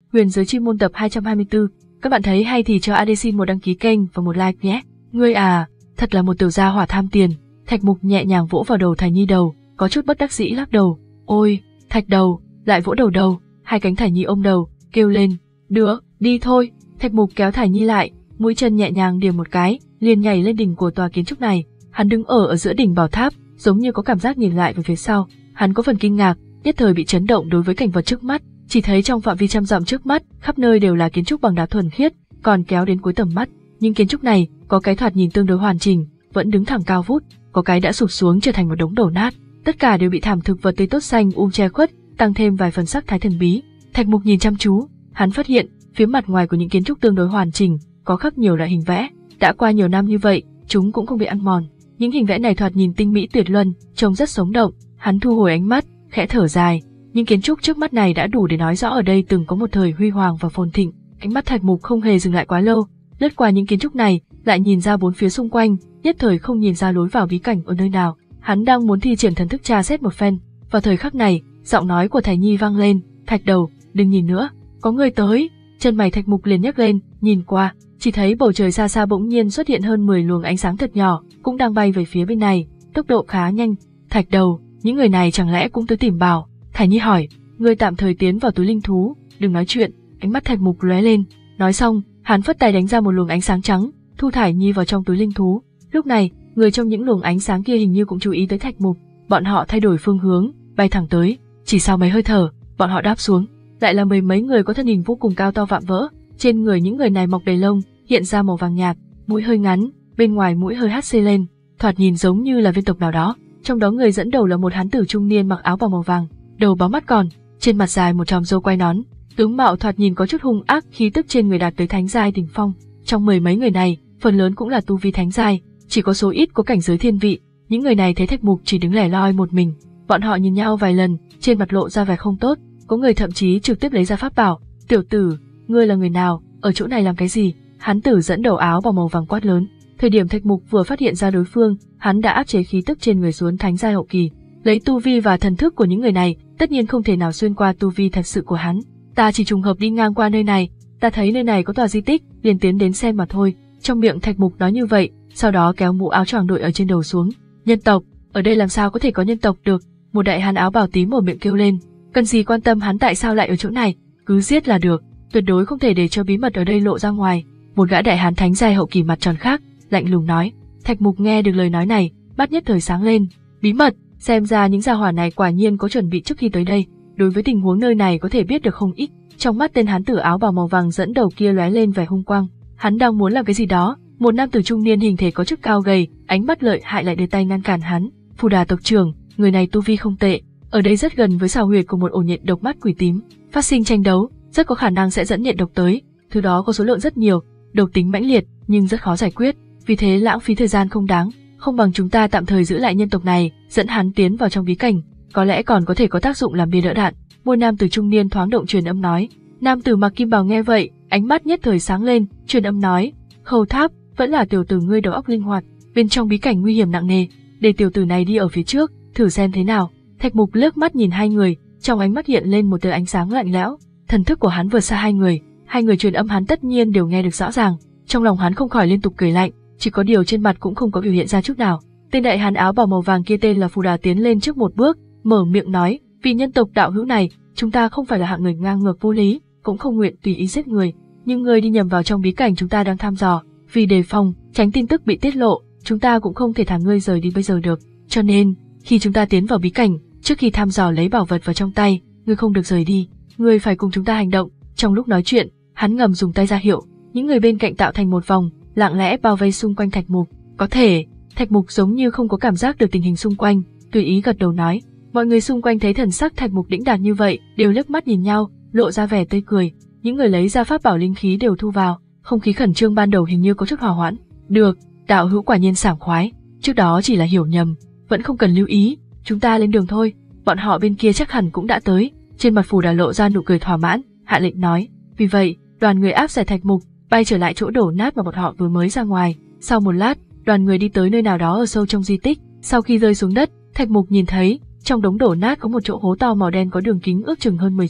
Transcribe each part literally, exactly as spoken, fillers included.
Huyền giới chi môn tập hai trăm hai mươi tư. Các bạn thấy hay thì cho a đê xin một đăng ký kênh và một like nhé. Ngươi à, thật là một tiểu gia hỏa tham tiền. Thạch Mục nhẹ nhàng vỗ vào đầu Thải Nhi đầu, có chút bất đắc dĩ lắc đầu. Ôi, Thạch đầu, lại vỗ đầu đầu. Hai cánh Thải Nhi ôm đầu, kêu lên. Được, đi thôi. Thạch Mục kéo Thải Nhi lại, mũi chân nhẹ nhàng điểm một cái, liền nhảy lên đỉnh của tòa kiến trúc này. Hắn đứng ở ở giữa đỉnh bảo tháp, giống như có cảm giác nhìn lại về phía sau. Hắn có phần kinh ngạc, nhất thời bị chấn động đối với cảnh vật trước mắt. Chỉ thấy trong phạm vi trăm dặm trước mắt, khắp nơi đều là kiến trúc bằng đá thuần khiết, còn kéo đến cuối tầm mắt. Nhưng kiến trúc này, có cái thoạt nhìn tương đối hoàn chỉnh, vẫn đứng thẳng cao vút, có cái đã sụp xuống trở thành một đống đổ nát. Tất cả đều bị thảm thực vật tươi tốt xanh um che khuất, tăng thêm vài phần sắc thái thần bí. Thạch Mục nhìn chăm chú, hắn phát hiện, phía mặt ngoài của những kiến trúc tương đối hoàn chỉnh, có khắc nhiều loại hình vẽ. Đã qua nhiều năm như vậy, chúng cũng không bị ăn mòn. Những hình vẽ này thoạt nhìn tinh mỹ tuyệt luân, trông rất sống động. Hắn thu hồi ánh mắt, khẽ thở dài. Những kiến trúc trước mắt này đã đủ để nói rõ ở đây từng có một thời huy hoàng và phồn thịnh. Ánh mắt Thạch Mục không hề dừng lại quá lâu, lướt qua những kiến trúc này, lại nhìn ra bốn phía xung quanh, nhất thời không nhìn ra lối vào bí cảnh ở nơi nào. Hắn đang muốn thi triển thần thức tra xét một phen. Vào thời khắc này, giọng nói của Thải Nhi vang lên, Thạch đầu, đừng nhìn nữa, có người tới. Chân mày Thạch Mục liền nhấc lên, nhìn qua, chỉ thấy bầu trời xa xa bỗng nhiên xuất hiện hơn mười luồng ánh sáng thật nhỏ, cũng đang bay về phía bên này, tốc độ khá nhanh. Thạch đầu, những người này chẳng lẽ cũng tới tìm bảo? Thải Nhi hỏi, ngươi tạm thời tiến vào túi linh thú, đừng nói chuyện. Ánh mắt Thạch Mục lóe lên, nói xong, hắn phất tay đánh ra một luồng ánh sáng trắng, thu Thải Nhi vào trong túi linh thú. Lúc này, người trong những luồng ánh sáng kia hình như cũng chú ý tới Thạch Mục, bọn họ thay đổi phương hướng, bay thẳng tới. Chỉ sau mấy hơi thở, bọn họ đáp xuống, lại là mười mấy người có thân hình vô cùng cao to vạm vỡ. Trên người những người này mọc đầy lông, hiện ra màu vàng nhạt, mũi hơi ngắn, bên ngoài mũi hơi hắt xê lên, thoạt nhìn giống như là viên tộc nào đó. Trong đó người dẫn đầu là một hán tử trung niên mặc áo bào màu vàng, đầu báo mắt còn, trên mặt dài một tròm râu quai nón, tướng mạo thoạt nhìn có chút hung ác, khí tức trên người đạt tới thánh giai đỉnh phong. Trong mười mấy người này, phần lớn cũng là tu vi thánh giai, chỉ có số ít có cảnh giới thiên vị. Những người này thấy Thạch Mục chỉ đứng lẻ loi một mình, bọn họ nhìn nhau vài lần, trên mặt lộ ra vẻ không tốt, có người thậm chí trực tiếp lấy ra pháp bảo. Tiểu tử, ngươi là người nào, ở chỗ này làm cái gì? Hán tử dẫn đầu áo bào màu vàng quát lớn. Thời điểm Thạch Mục vừa phát hiện ra đối phương, hắn đã áp chế khí tức trên người xuống thánh giai hậu kỳ. Lấy tu vi và thần thức của những người này, tất nhiên không thể nào xuyên qua tu vi thật sự của hắn. Ta chỉ trùng hợp đi ngang qua nơi này, ta thấy nơi này có tòa di tích, liền tiến đến xem mà thôi. Trong miệng Thạch Mục nói như vậy, sau đó kéo mũ áo choàng đội ở trên đầu xuống. Nhân tộc, ở đây làm sao có thể có nhân tộc được? Một đại hán áo bào tím mở miệng kêu lên. Cần gì quan tâm hắn tại sao lại ở chỗ này, cứ giết là được, tuyệt đối không thể để cho bí mật ở đây lộ ra ngoài. Một gã đại hán thánh giai hậu kỳ mặt tròn khác, lạnh lùng nói. Thạch Mục nghe được lời nói này, mắt nhất thời sáng lên. Bí mật, xem ra những gia hỏa này quả nhiên có chuẩn bị trước khi tới đây. Đối với tình huống nơi này có thể biết được không ít. Trong mắt tên hán tử áo bào màu vàng dẫn đầu kia lóe lên vẻ hung quang. Hắn đang muốn làm cái gì đó, một nam tử trung niên hình thể có chút cao gầy, ánh mắt lợi hại lại đưa tay ngăn cản hắn. Phù Đà tộc trưởng, người này tu vi không tệ, ở đây rất gần với xào huyệt của một ổ nhện độc mắt quỷ tím, phát sinh tranh đấu, rất có khả năng sẽ dẫn nhện độc tới. Thứ đó có số lượng rất nhiều, độc tính mãnh liệt, nhưng rất khó giải quyết, vì thế lãng phí thời gian không đáng. Không bằng chúng ta tạm thời giữ lại nhân tộc này, dẫn hắn tiến vào trong bí cảnh, có lẽ còn có thể có tác dụng làm bia đỡ đạn. Một nam tử trung niên thoáng động truyền âm nói. Nam tử mặc kim bào nghe vậy, ánh mắt nhất thời sáng lên, truyền âm nói, Khâu Tháp, vẫn là tiểu tử ngươi đầu óc linh hoạt, bên trong bí cảnh nguy hiểm nặng nề, để tiểu tử này đi ở phía trước, thử xem thế nào. Thạch Mục liếc mắt nhìn hai người, trong ánh mắt hiện lên một tia ánh sáng lạnh lẽo. Thần thức của hắn vượt xa hai người, hai người truyền âm hắn tất nhiên đều nghe được rõ ràng. Trong lòng hắn không khỏi liên tục cười lạnh, chỉ có điều trên mặt cũng không có biểu hiện ra chút nào. Tên đại hán áo bào màu vàng kia tên là Phù Đà tiến lên trước một bước, mở miệng nói, vì nhân tộc đạo hữu này, chúng ta không phải là hạng người ngang ngược vô lý, cũng không nguyện tùy ý giết người, nhưng ngươi đi nhầm vào trong bí cảnh chúng ta đang thăm dò, vì đề phòng, tránh tin tức bị tiết lộ, chúng ta cũng không thể thả ngươi rời đi bây giờ được. Cho nên, khi chúng ta tiến vào bí cảnh, trước khi thăm dò lấy bảo vật vào trong tay, ngươi không được rời đi, ngươi phải cùng chúng ta hành động. Trong lúc nói chuyện, hắn ngầm dùng tay ra hiệu, những người bên cạnh tạo thành một vòng, lặng lẽ bao vây xung quanh Thạch Mục. Có thể, Thạch Mục giống như không có cảm giác được tình hình xung quanh, tùy ý gật đầu nói. Mọi người xung quanh thấy thần sắc Thạch Mục đĩnh đạc như vậy, đều liếc mắt nhìn nhau, lộ ra vẻ tươi cười. Những người lấy ra pháp bảo linh khí đều thu vào, không khí khẩn trương ban đầu hình như có chút hòa hoãn. Được, đạo hữu quả nhiên sảng khoái, trước đó chỉ là hiểu nhầm, vẫn không cần lưu ý, chúng ta lên đường thôi. Bọn họ bên kia chắc hẳn cũng đã tới. Trên mặt Phù Đà lộ ra nụ cười thỏa mãn, hạ lệnh nói. Vì vậy, đoàn người áp giải Thạch Mục, bay trở lại chỗ đổ nát mà bọn họ vừa mới ra ngoài. Sau một lát, đoàn người đi tới nơi nào đó ở sâu trong di tích. Sau khi rơi xuống đất, Thạch Mục nhìn thấy trong đống đổ nát có một chỗ hố to màu đen có đường kính ước chừng hơn mười trượng.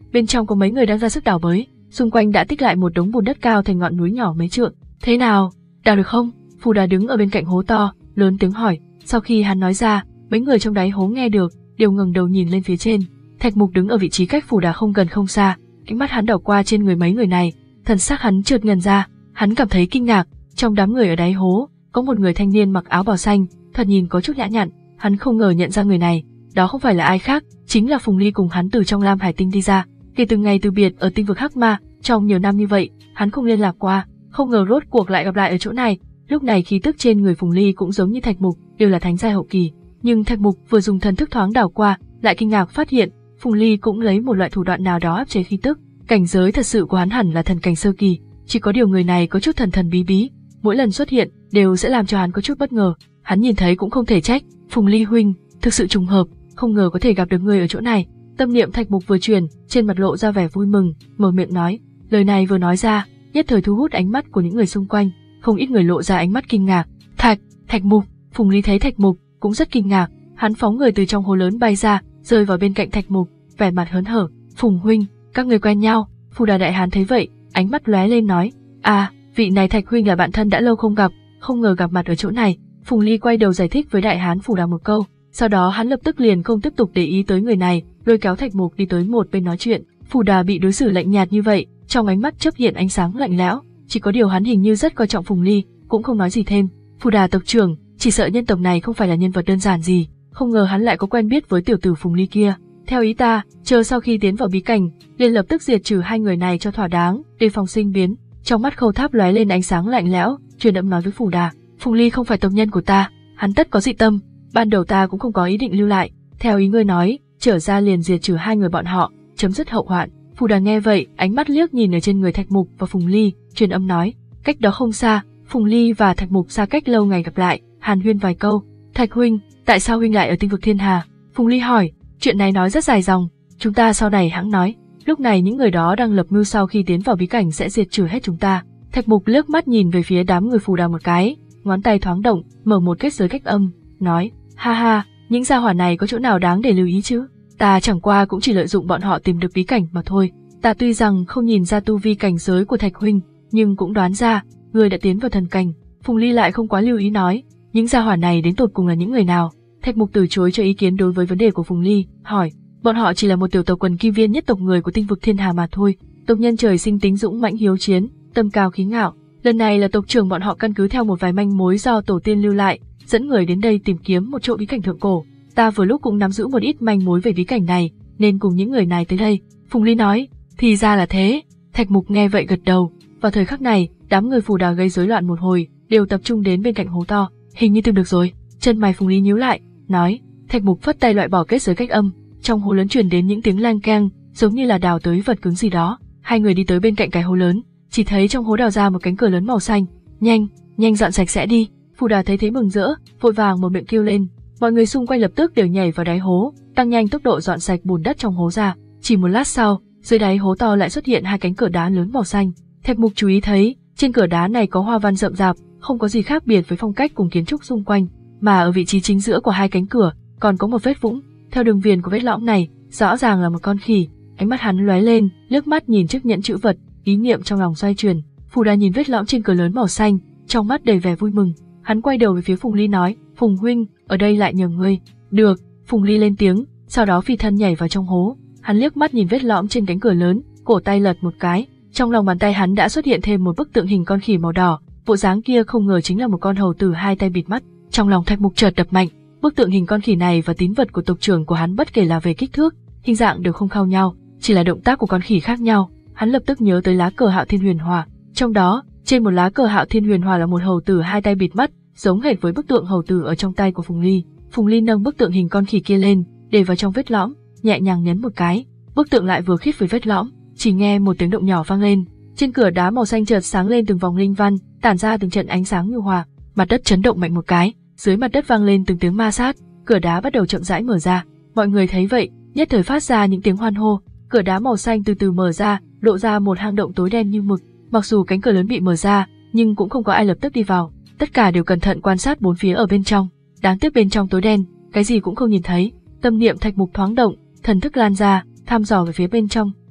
bên trong có mấy người đang ra sức đào bới, xung quanh đã tích lại một đống bùn đất cao thành ngọn núi nhỏ mấy trượng. Thế nào, đào được không? Phù Đà đứng ở bên cạnh hố to, lớn tiếng hỏi. Sau khi hắn nói ra, mấy người trong đáy hố nghe được, đều ngẩng đầu nhìn lên phía trên. Thạch Mục đứng ở vị trí cách Phù Đà không gần không xa, ánh mắt hắn đảo qua trên người mấy người này, thần sắc hắn chợt ngần ra, hắn cảm thấy kinh ngạc. Trong đám người ở đáy hố, có một người thanh niên mặc áo bào xanh, thoạt nhìn có chút nhã nhặn, hắn không ngờ nhận ra người này, đó không phải là ai khác, chính là Phùng Ly cùng hắn từ trong Lam Hải Tinh đi ra. Kể từ ngày từ biệt ở tinh vực Hắc Ma, trong nhiều năm như vậy, hắn không liên lạc qua, không ngờ rốt cuộc lại gặp lại ở chỗ này. Lúc này khí tức trên người Phùng Ly cũng giống như Thạch Mục, đều là thánh giai hậu kỳ, nhưng Thạch Mục vừa dùng thần thức thoáng đảo qua, lại kinh ngạc phát hiện, Phùng Ly cũng lấy một loại thủ đoạn nào đó áp chế khí tức. Cảnh giới thật sự của hắn hẳn là thần cảnh sơ kỳ, chỉ có điều người này có chút thần thần bí bí, mỗi lần xuất hiện đều sẽ làm cho hắn có chút bất ngờ. Hắn nhìn thấy cũng không thể trách, Phùng Ly huynh, thực sự trùng hợp, không ngờ có thể gặp được người ở chỗ này. Tâm niệm Thạch Mục vừa truyền, trên mặt lộ ra vẻ vui mừng, mở miệng nói. Lời này vừa nói ra, nhất thời thu hút ánh mắt của những người xung quanh, không ít người lộ ra ánh mắt kinh ngạc. Thạch, Thạch Mục, Phùng Ly thấy Thạch Mục cũng rất kinh ngạc, hắn phóng người từ trong hố lớn bay ra, rơi vào bên cạnh Thạch Mục, vẻ mặt hớn hở. Phùng huynh, các người quen nhau? Phù Đà đại hán thấy vậy, ánh mắt lóe lên nói. À, vị này Thạch huynh là bạn thân đã lâu không gặp, không ngờ gặp mặt ở chỗ này. Phùng Ly quay đầu giải thích với đại hán Phù Đà một câu, sau đó hắn lập tức liền không tiếp tục để ý tới người này, lôi kéo Thạch Mục đi tới một bên nói chuyện. Phù Đà bị đối xử lạnh nhạt như vậy, trong ánh mắt chớp hiện ánh sáng lạnh lẽo, chỉ có điều hắn hình như rất coi trọng Phùng Ly, cũng không nói gì thêm. Phù Đà tộc trưởng, chỉ sợ nhân tộc này không phải là nhân vật đơn giản gì, không ngờ hắn lại có quen biết với tiểu tử Phùng Ly kia. Theo ý ta, chờ sau khi tiến vào bí cảnh, liền lập tức diệt trừ hai người này cho thỏa đáng, đề phòng sinh biến. Trong mắt Khâu Tháp lóe lên ánh sáng lạnh lẽo, truyền âm nói với Phù Đà, Phùng Ly không phải tộc nhân của ta, hắn tất có dị tâm, ban đầu ta cũng không có ý định lưu lại, theo ý ngươi nói, trở ra liền diệt trừ hai người bọn họ, chấm dứt hậu hoạn. Phù Đà nghe vậy, ánh mắt liếc nhìn ở trên người Thạch Mục và Phùng Ly, truyền âm nói, cách đó không xa, Phùng Ly và Thạch Mục xa cách lâu ngày gặp lại, hàn huyên vài câu. Thạch huynh, tại sao huynh lại ở tinh vực Thiên Hà? Phùng Ly hỏi. Chuyện này nói rất dài dòng, chúng ta sau này hãng nói. Lúc này những người đó đang lập mưu sau khi tiến vào bí cảnh sẽ diệt trừ hết chúng ta. Thạch Mục liếc mắt nhìn về phía đám người Phù Đà một cái, ngón tay thoáng động, mở một kết giới cách âm, nói, ha ha, những gia hỏa này có chỗ nào đáng để lưu ý chứ? Ta chẳng qua cũng chỉ lợi dụng bọn họ tìm được bí cảnh mà thôi. Ta tuy rằng không nhìn ra tu vi cảnh giới của Thạch huynh, nhưng cũng đoán ra, người đã tiến vào thần cảnh. Phùng Ly lại không quá lưu ý nói, những gia hỏa này đến tột cùng là những người nào? Thạch Mục từ chối cho ý kiến đối với vấn đề của Phùng Ly, hỏi, bọn họ chỉ là một tiểu tộc quần kim viên nhất tộc người của tinh vực Thiên Hà mà thôi. Tộc nhân trời sinh tính dũng mãnh hiếu chiến, tâm cao khí ngạo. Lần này là tộc trưởng bọn họ căn cứ theo một vài manh mối do tổ tiên lưu lại, dẫn người đến đây tìm kiếm một chỗ bí cảnh thượng cổ. Ta vừa lúc cũng nắm giữ một ít manh mối về bí cảnh này, nên cùng những người này tới đây. Phùng Ly nói, thì ra là thế. Thạch Mục nghe vậy gật đầu. Vào thời khắc này, đám người Phù Đà gây rối loạn một hồi, đều tập trung đến bên cạnh hố to. Hình như tìm được rồi. Chân mày Phùng Ly nhíu lại, nói. Thạch Mục phất tay loại bỏ kết giới cách âm. Trong hố lớn truyền đến những tiếng lang keng, giống như là đào tới vật cứng gì đó. Hai người đi tới bên cạnh cái hố lớn, chỉ thấy trong hố đào ra một cánh cửa lớn màu xanh. Nhanh, nhanh dọn sạch sẽ đi. Phù Đà thấy thế mừng rỡ, vội vàng một miệng kêu lên. Mọi người xung quanh lập tức đều nhảy vào đáy hố, tăng nhanh tốc độ dọn sạch bùn đất trong hố ra. Chỉ một lát sau, dưới đáy hố to lại xuất hiện hai cánh cửa đá lớn màu xanh. Thạch Mục chú ý thấy, trên cửa đá này có hoa văn rậm rạp, không có gì khác biệt với phong cách cùng kiến trúc xung quanh, mà ở vị trí chính giữa của hai cánh cửa còn có một vết vũng. Theo đường viền của vết lõm này, rõ ràng là một con khỉ. Ánh mắt hắn lóe lên, liếc mắt nhìn chiếc nhẫn chữ vật, ý niệm trong lòng xoay chuyển. Phù Đà nhìn vết lõm trên cửa lớn màu xanh, trong mắt đầy vẻ vui mừng. Hắn quay đầu về phía Phùng Ly nói, Phùng huynh, ở đây lại nhờ ngươi. Được. Phùng Ly lên tiếng, sau đó phi thân nhảy vào trong hố. Hắn liếc mắt nhìn vết lõm trên cánh cửa lớn, cổ tay lật một cái, trong lòng bàn tay hắn đã xuất hiện thêm một bức tượng hình con khỉ màu đỏ. Bộ dáng kia không ngờ chính là một con hầu tử hai tay bịt mắt. Trong lòng Thạch Mục chợt đập mạnh, bức tượng hình con khỉ này và tín vật của tộc trưởng của hắn bất kể là về kích thước, hình dạng đều không khác nhau, chỉ là động tác của con khỉ khác nhau. Hắn lập tức nhớ tới lá cờ Hạo Thiên Huyền Hòa, trong đó, trên một lá cờ Hạo Thiên Huyền Hòa là một hầu tử hai tay bịt mắt, giống hệt với bức tượng hầu tử ở trong tay của Phùng Ly. Phùng Ly nâng bức tượng hình con khỉ kia lên, để vào trong vết lõm, nhẹ nhàng nhấn một cái, bức tượng lại vừa khít với vết lõm, chỉ nghe một tiếng động nhỏ vang lên. Trên cửa đá màu xanh chợt sáng lên từng vòng linh văn, tản ra từng trận ánh sáng nhu hòa, mặt đất chấn động mạnh một cái, dưới mặt đất vang lên từng tiếng ma sát, cửa đá bắt đầu chậm rãi mở ra. Mọi người thấy vậy, nhất thời phát ra những tiếng hoan hô. Cửa đá màu xanh từ từ mở ra, lộ ra một hang động tối đen như mực. Mặc dù cánh cửa lớn bị mở ra, nhưng cũng không có ai lập tức đi vào, tất cả đều cẩn thận quan sát bốn phía ở bên trong. Đáng tiếc bên trong tối đen, cái gì cũng không nhìn thấy. Tâm niệm Thạch Mục thoáng động, thần thức lan ra, thăm dò về phía bên trong.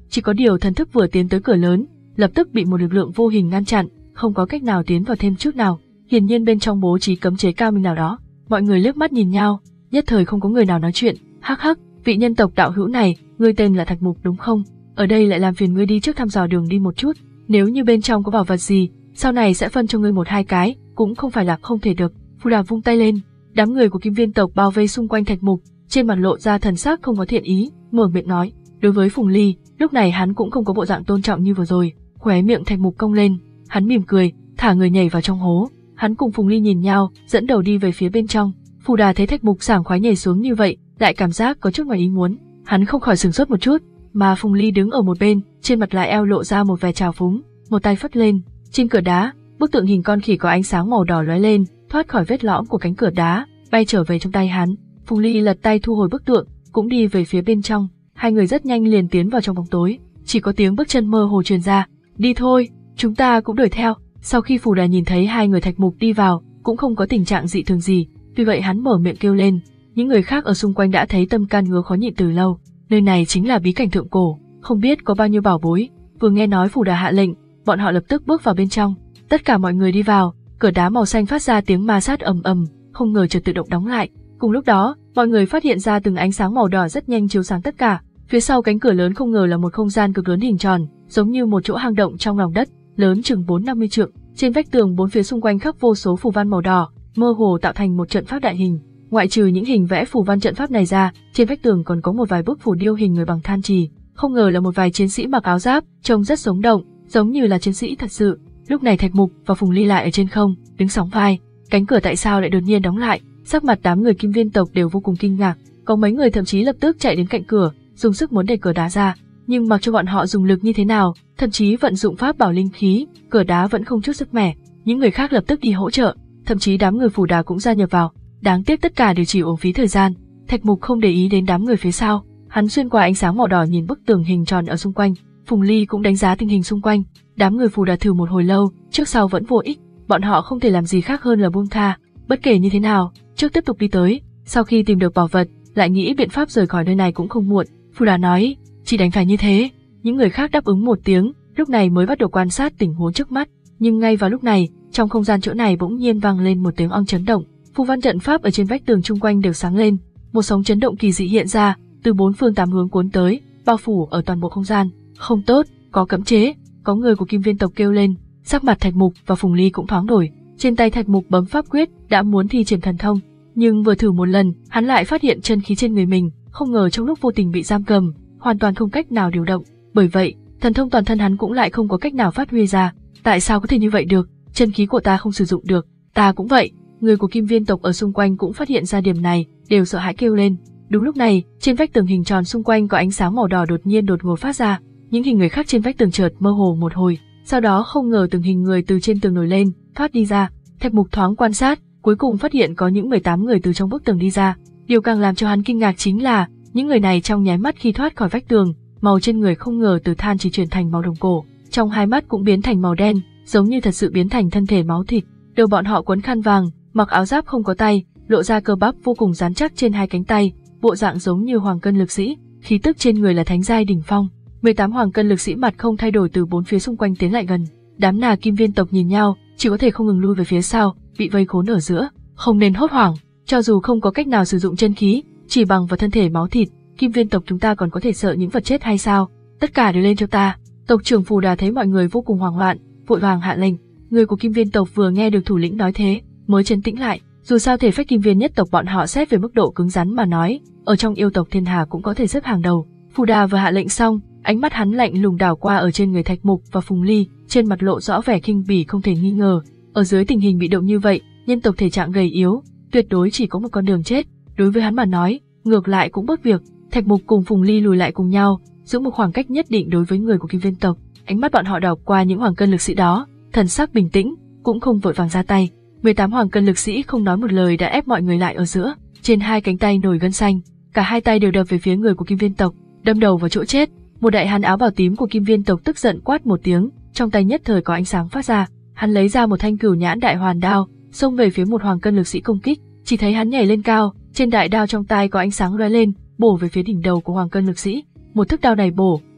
chỉ có điều thần thức vừa tiến tới cửa lớn, lập tức bị một lực lượng vô hình ngăn chặn, không có cách nào tiến vào thêm chút nào. Hiển nhiên bên trong bố trí cấm chế cao minh nào đó. Mọi người liếc mắt nhìn nhau, nhất thời không có người nào nói chuyện. Hắc hắc, vị nhân tộc đạo hữu này, ngươi tên là Thạch Mục đúng không? Ở đây lại làm phiền ngươi đi trước thăm dò đường đi một chút. Nếu như bên trong có bảo vật gì, sau này sẽ phân cho ngươi một hai cái, cũng không phải là không thể được. Phù Đà vung tay lên, đám người của Kim Viên tộc bao vây xung quanh Thạch Mục, trên mặt lộ ra thần sắc không có thiện ý, mở miệng nói. Đối với Phùng Ly, lúc này hắn cũng không có bộ dạng tôn trọng như vừa rồi, khóe miệng Thạch Mục cong lên, hắn mỉm cười, thả người nhảy vào trong hố. Hắn cùng Phùng Ly nhìn nhau, dẫn đầu đi về phía bên trong. Phù Đà thấy Thạch Mục sảng khoái nhảy xuống như vậy, lại cảm giác có chút ngoài ý muốn, hắn không khỏi sửng sốt một chút, mà Phùng Ly đứng ở một bên, trên mặt lại eo lộ ra một vẻ trào phúng, một tay phất lên, trên cửa đá, bức tượng hình con khỉ có ánh sáng màu đỏ lóe lên, thoát khỏi vết lõm của cánh cửa đá, bay trở về trong tay hắn. Phùng Ly lật tay thu hồi bức tượng, cũng đi về phía bên trong. Hai người rất nhanh liền tiến vào trong bóng tối, chỉ có tiếng bước chân mơ hồ truyền ra. Đi thôi, chúng ta cũng đuổi theo. Sau khi Phù Đà nhìn thấy hai người Thạch Mục đi vào, cũng không có tình trạng dị thường gì, tuy vậy hắn mở miệng kêu lên. Những người khác ở xung quanh đã thấy tâm can ngứa khó nhịn từ lâu. Nơi này chính là bí cảnh thượng cổ, không biết có bao nhiêu bảo bối. Vừa nghe nói Phù Đà hạ lệnh, bọn họ lập tức bước vào bên trong. Tất cả mọi người đi vào, cửa đá màu xanh phát ra tiếng ma sát ầm ầm, không ngờ chợt tự động đóng lại. Cùng lúc đó, mọi người phát hiện ra từng ánh sáng màu đỏ rất nhanh chiếu sáng tất cả. Phía sau cánh cửa lớn không ngờ là một không gian cực lớn hình tròn, giống như một chỗ hang động trong lòng đất, lớn chừng bốn năm mươi trượng. Trên vách tường bốn phía xung quanh khắc vô số phù văn màu đỏ, mơ hồ tạo thành một trận pháp đại hình. Ngoại trừ những hình vẽ phù văn trận pháp này ra, trên vách tường còn có một vài bức phù điêu hình người bằng than trì, không ngờ là một vài chiến sĩ mặc áo giáp, trông rất sống động, giống như là chiến sĩ thật sự. Lúc này Thạch Mục và Phùng Ly lại ở trên không, đứng sóng vai. Cánh cửa tại sao lại đột nhiên đóng lại? Sắc mặt đám người Kim Viên tộc đều vô cùng kinh ngạc, có mấy người thậm chí lập tức chạy đến cạnh cửa, dùng sức muốn đẩy cửa đá ra, nhưng mặc cho bọn họ dùng lực như thế nào, thậm chí vận dụng pháp bảo linh khí, cửa đá vẫn không chút sức mẻ. Những người khác lập tức đi hỗ trợ, thậm chí đám người Phù Đà cũng gia nhập vào. Đáng tiếc tất cả đều chỉ uổng phí thời gian. Thạch Mục không để ý đến đám người phía sau, hắn xuyên qua ánh sáng màu đỏ nhìn bức tường hình tròn ở xung quanh. Phùng Ly cũng đánh giá tình hình xung quanh. Đám người Phù Đà thử một hồi lâu, trước sau vẫn vô ích, bọn họ không thể làm gì khác hơn là buông tha. Bất kể như thế nào, trước tiếp tục đi tới, sau khi tìm được bảo vật, lại nghĩ biện pháp rời khỏi nơi này cũng không muộn. Phù Đà nói, chỉ đánh phải như thế. Những người khác đáp ứng một tiếng, lúc này mới bắt đầu quan sát tình huống trước mắt. Nhưng ngay vào lúc này, trong không gian chỗ này bỗng nhiên vang lên một tiếng ong chấn động. Phù văn trận pháp ở trên vách tường chung quanh đều sáng lên, một sóng chấn động kỳ dị hiện ra, từ bốn phương tám hướng cuốn tới, bao phủ ở toàn bộ không gian. Không tốt, có cấm chế, có người của Kim Viên tộc kêu lên. Sắc mặt Thạch Mục và Phùng Ly cũng thoáng đổi. Trên tay Thạch Mục bấm pháp quyết, đã muốn thi triển thần thông, nhưng vừa thử một lần, hắn lại phát hiện chân khí trên người mình, không ngờ trong lúc vô tình bị giam cầm, hoàn toàn không cách nào điều động. Bởi vậy, thần thông toàn thân hắn cũng lại không có cách nào phát huy ra. Tại sao có thể như vậy được? Chân khí của ta không sử dụng được, ta cũng vậy. Người của Kim Viên tộc ở xung quanh cũng phát hiện ra điểm này, đều sợ hãi kêu lên. Đúng lúc này, trên vách tường hình tròn xung quanh có ánh sáng màu đỏ đột nhiên đột ngột phát ra, những hình người khác trên vách tường chợt mơ hồ một hồi, sau đó không ngờ từng hình người từ trên tường nổi lên, thoát đi ra. Thạch Mục thoáng quan sát, cuối cùng phát hiện có những mười tám người từ trong bức tường đi ra. Điều càng làm cho hắn kinh ngạc chính là, những người này trong nháy mắt khi thoát khỏi vách tường, màu trên người không ngờ từ than chỉ chuyển thành màu đồng cổ, trong hai mắt cũng biến thành màu đen, giống như thật sự biến thành thân thể máu thịt. Đầu bọn họ quấn khăn vàng, mặc áo giáp không có tay, lộ ra cơ bắp vô cùng rắn chắc trên hai cánh tay, bộ dạng giống như hoàng cân lực sĩ, khí tức trên người là thánh giai đỉnh phong. mười tám hoàng cân lực sĩ mặt không thay đổi từ bốn phía xung quanh tiến lại gần. Đám nà Kim Viên tộc nhìn nhau, chỉ có thể không ngừng lui về phía sau, bị vây khốn ở giữa. Không nên hốt hoảng, cho dù không có cách nào sử dụng chân khí, chỉ bằng vào thân thể máu thịt, Kim Viên tộc chúng ta còn có thể sợ những vật chết hay sao? Tất cả đều lên cho ta. Tộc trưởng Phù Đà thấy mọi người vô cùng hoảng loạn, vội vàng hạ lệnh. Người của Kim Viên tộc vừa nghe được thủ lĩnh nói thế, mới trấn tĩnh lại. Dù sao thể phách Kim Viên nhất tộc bọn họ xét về mức độ cứng rắn mà nói, ở trong yêu tộc thiên hà cũng có thể xếp hàng đầu. Phù Đà vừa hạ lệnh xong, ánh mắt hắn lạnh lùng đảo qua ở trên người Thạch Mục và Phùng Ly, trên mặt lộ rõ vẻ khinh bỉ không thể nghi ngờ. Ở dưới tình hình bị động như vậy, nhân tộc thể trạng gầy yếu, tuyệt đối chỉ có một con đường chết. Đối với hắn mà nói, ngược lại cũng bớt việc. Thạch Mục cùng Phùng Ly lùi lại cùng nhau, giữ một khoảng cách nhất định đối với người của Kim Viên tộc. Ánh mắt bọn họ đảo qua những hoàng cân lực sĩ đó, thần sắc bình tĩnh, cũng không vội vàng ra tay. mười tám hoàng cân lực sĩ không nói một lời đã ép mọi người lại ở giữa, trên hai cánh tay nổi gân xanh, cả hai tay đều đập về phía người của Kim Viên tộc, đâm đầu vào chỗ chết. Một đại hán áo bào tím của Kim Viên tộc tức giận quát một tiếng, trong tay nhất thời có ánh sáng phát ra, hắn lấy ra một thanh cửu nhãn đại hoàn đao, xông về phía một hoàng cân lực sĩ công kích. Chỉ thấy hắn nhảy lên cao, trên đại đao trong tay có ánh sáng lóe lên, bổ về phía đỉnh đầu của hoàng cân lực sĩ. Một thức đao này bổ,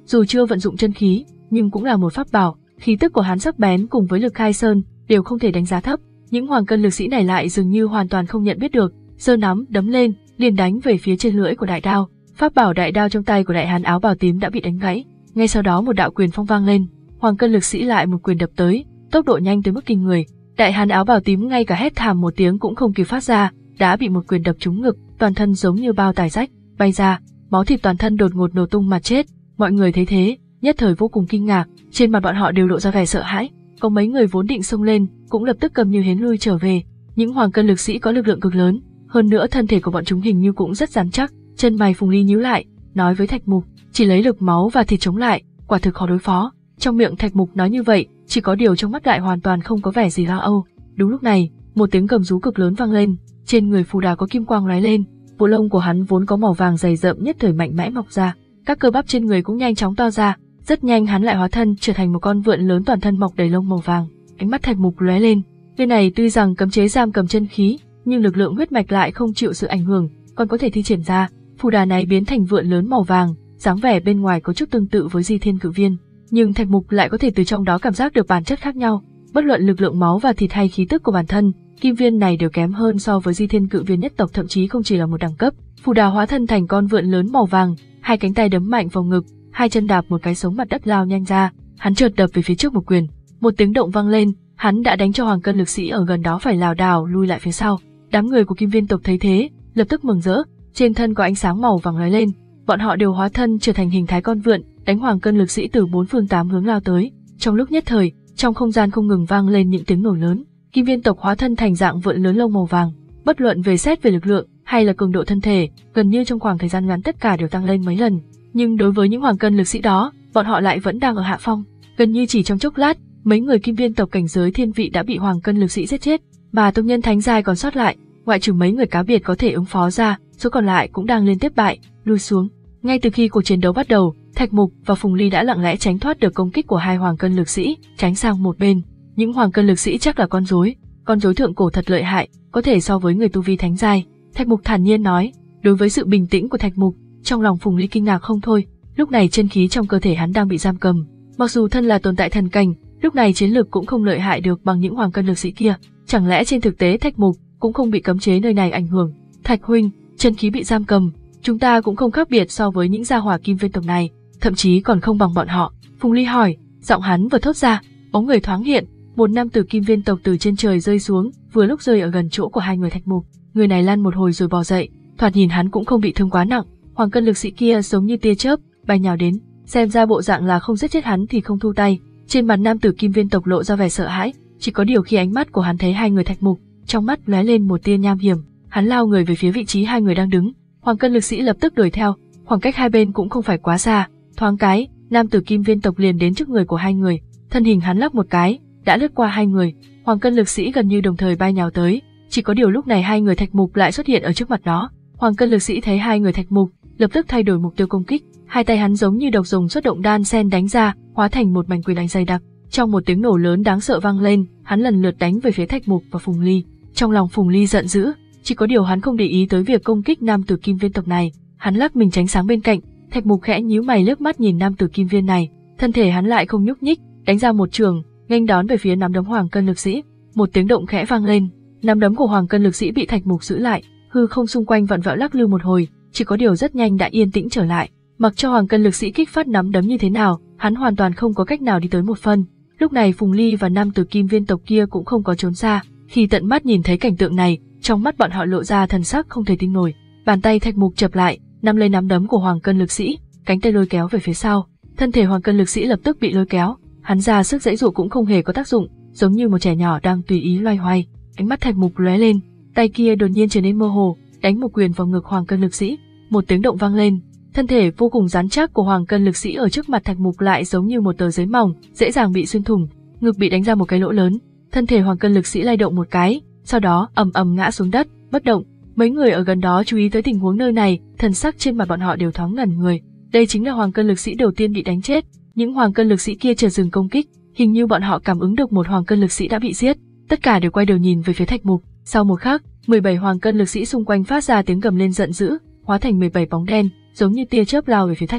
Dù chưa vận dụng chân khí, nhưng cũng là một pháp bảo, khí tức của hắn sắc bén cùng với lực khai sơn đều không thể đánh giá thấp. Những hoàng cân lực sĩ này lại dường như hoàn toàn không nhận biết được, giơ nắm đấm lên, liền đánh về phía trên lưỡi của đại đao. Pháp bảo đại đao trong tay của đại hán áo bào tím đã bị đánh gãy. Ngay sau đó một đạo quyền phong vang lên, hoàng cân lực sĩ lại một quyền đập tới, tốc độ nhanh tới mức kinh người. Đại hán áo bào tím ngay cả hét thảm một tiếng cũng không kịp phát ra, đã bị một quyền đập trúng ngực, toàn thân giống như bao tải rách, bay ra, máu thịt toàn thân đột ngột nổ tung mà chết. Mọi người thấy thế, nhất thời vô cùng kinh ngạc, trên mặt bọn họ đều lộ ra vẻ sợ hãi. Có mấy người vốn định xông lên, cũng lập tức cầm như hến lui trở về. Những hoàng cân lực sĩ có lực lượng cực lớn, hơn nữa thân thể của bọn chúng hình như cũng rất rắn chắc. Chân mày Phùng Ly nhíu lại, nói với Thạch Mục, chỉ lấy lực máu và thịt chống lại, quả thực khó đối phó. Trong miệng Thạch Mục nói như vậy, chỉ có điều trong mắt lại hoàn toàn không có vẻ gì lo âu. Đúng lúc này, một tiếng gầm rú cực lớn vang lên, trên người Phù Đà có kim quang lóe lên, bộ lông của hắn vốn có màu vàng dày rậm nhất thời mạnh mẽ mọc ra, các cơ bắp trên người cũng nhanh chóng to ra, rất nhanh hắn lại hóa thân trở thành một con vượn lớn toàn thân mọc đầy lông màu vàng. Ánh mắt Thạch Mục lóe lên, nơi này tuy rằng cấm chế giam cầm chân khí, nhưng lực lượng huyết mạch lại không chịu sự ảnh hưởng, còn có thể thi triển ra. Phù Đà này biến thành vượn lớn màu vàng, dáng vẻ bên ngoài có chút tương tự với Di Thiên Cự Viên, nhưng Thạch Mục lại có thể từ trong đó cảm giác được bản chất khác nhau. Bất luận lực lượng máu và thịt hay khí tức của bản thân, Kim Viên này đều kém hơn so với Di Thiên Cự Viên nhất tộc, thậm chí không chỉ là một đẳng cấp. Phù Đà hóa thân thành con vượn lớn màu vàng, hai cánh tay đấm mạnh vào ngực, hai chân đạp một cái sống mặt đất lao nhanh ra, hắn chợt đập về phía trước một quyền, một tiếng động vang lên, hắn đã đánh cho hoàng cân lực sĩ ở gần đó phải lảo đảo lui lại phía sau. Đám người của Kim Viên tộc thấy thế, lập tức mừng rỡ, trên thân có ánh sáng màu vàng lóe lên, bọn họ đều hóa thân trở thành hình thái con vượn, đánh hoàng cân lực sĩ từ bốn phương tám hướng lao tới. Trong lúc nhất thời, trong không gian không ngừng vang lên những tiếng nổ lớn, Kim Viên tộc hóa thân thành dạng vượn lớn lông màu vàng, bất luận về xét về lực lượng hay là cường độ thân thể, gần như trong khoảng thời gian ngắn tất cả đều tăng lên mấy lần. Nhưng đối với những hoàng cân lực sĩ đó, bọn họ lại vẫn đang ở hạ phong, gần như chỉ trong chốc lát, mấy người Kim Viên tộc cảnh giới thiên vị đã bị hoàng cân lực sĩ giết chết, mà tộc nhân thánh giai còn sót lại, ngoại trừ mấy người cá biệt có thể ứng phó ra, số còn lại cũng đang liên tiếp bại, lui xuống. Ngay từ khi cuộc chiến đấu bắt đầu, Thạch Mục và Phùng Ly đã lặng lẽ tránh thoát được công kích của hai hoàng cân lực sĩ, tránh sang một bên. Những hoàng cân lực sĩ chắc là con rối, con rối thượng cổ thật lợi hại, có thể so với người tu vi thánh giai. Thạch Mục thản nhiên nói. Đối với sự bình tĩnh của Thạch Mục, trong lòng Phùng Ly kinh ngạc không thôi. Lúc này chân khí trong cơ thể hắn đang bị giam cầm, mặc dù thân là tồn tại thần cảnh, lúc này chiến lực cũng không lợi hại được bằng những hoàng cân lực sĩ kia. Chẳng lẽ trên thực tế Thạch Mục cũng không bị cấm chế nơi này ảnh hưởng? Thạch huynh, chân khí bị giam cầm, chúng ta cũng không khác biệt so với những gia hỏa Kim Viên tộc này, thậm chí còn không bằng bọn họ. Phùng Ly hỏi, giọng hắn vừa thốt ra, bóng người thoáng hiện, một nam tử Kim Viên tộc từ trên trời rơi xuống, vừa lúc rơi ở gần chỗ của hai người Thạch Mục. Người này lăn một hồi rồi bò dậy, thoạt nhìn hắn cũng không bị thương quá nặng. Hoàng cân lực sĩ kia giống như tia chớp bay nhào đến, xem ra bộ dạng là không giết chết hắn thì không thu tay. Trên mặt nam tử Kim Viên tộc lộ ra vẻ sợ hãi, chỉ có điều khi ánh mắt của hắn thấy hai người Thạch Mục, trong mắt lóe lên một tia nham hiểm, hắn lao người về phía vị trí hai người đang đứng. Hoàng cân lực sĩ lập tức đuổi theo, khoảng cách hai bên cũng không phải quá xa, thoáng cái, nam tử Kim Viên tộc liền đến trước người của hai người, thân hình hắn lắc một cái, đã lướt qua hai người. Hoàng cân lực sĩ gần như đồng thời bay nhào tới, chỉ có điều lúc này hai người Thạch Mục lại xuất hiện ở trước mặt nó. Hoàng cân lực sĩ thấy hai người Thạch Mục, lập tức thay đổi mục tiêu công kích, hai tay hắn giống như độc dùng xuất động đan sen đánh ra, hóa thành một mảnh quyền đánh dày đặc. Trong một tiếng nổ lớn đáng sợ vang lên, hắn lần lượt đánh về phía Thạch Mục và Phùng Ly. Trong lòng Phùng Ly giận dữ, chỉ có điều hắn không để ý tới việc công kích nam tử Kim Viên tộc này, hắn lắc mình tránh sang bên cạnh. Thạch Mục khẽ nhíu mày liếc mắt nhìn nam tử Kim Viên này, thân thể hắn lại không nhúc nhích, đánh ra một trường, nghênh đón về phía nắm đấm hoàng cân lực sĩ. Một tiếng động khẽ vang lên, nắm đấm của hoàng cân lực sĩ bị Thạch Mục giữ lại, hư không xung quanh vặn vẹo lắc lư một hồi, chỉ có điều rất nhanh đã yên tĩnh trở lại. Mặc cho hoàng cân lực sĩ kích phát nắm đấm như thế nào, hắn hoàn toàn không có cách nào đi tới một phân. Lúc này Phùng Ly và nam tử Kim Viên tộc kia cũng không có trốn xa, khi tận mắt nhìn thấy cảnh tượng này, trong mắt bọn họ lộ ra thần sắc không thể tin nổi. Bàn tay Thạch Mục chập lại, nắm lấy nắm đấm của hoàng cân lực sĩ, cánh tay lôi kéo về phía sau, thân thể hoàng cân lực sĩ lập tức bị lôi kéo, hắn ra sức giãy giụa cũng không hề có tác dụng, giống như một trẻ nhỏ đang tùy ý loay hoay. Ánh mắt Thạch Mục lóe lên, tay kia đột nhiên trở nên mơ hồ, đánh một quyền vào ngực hoàng cân lực sĩ. Một tiếng động vang lên, thân thể vô cùng rắn chắc của hoàng cân lực sĩ ở trước mặt Thạch Mục lại giống như một tờ giấy mỏng, dễ dàng bị xuyên thủng, ngực bị đánh ra một cái lỗ lớn. Thân thể hoàng cân lực sĩ lay động một cái, sau đó ầm ầm ngã xuống đất, bất động. Mấy người ở gần đó chú ý tới tình huống nơi này, thần sắc trên mặt bọn họ đều thoáng ngẩn người. Đây chính là hoàng cân lực sĩ đầu tiên bị đánh chết. Những hoàng cân lực sĩ kia chợt dừng công kích, hình như bọn họ cảm ứng được một hoàng cân lực sĩ đã bị giết, tất cả đều quay đầu nhìn về phía Thạch Mục. Sau một khắc, mười bảy hoàng cân lực sĩ xung quanh phát ra tiếng gầm lên giận dữ, hóa thành mười bảy bóng đen, giống như tia chớp lao về phía Thạch Mục.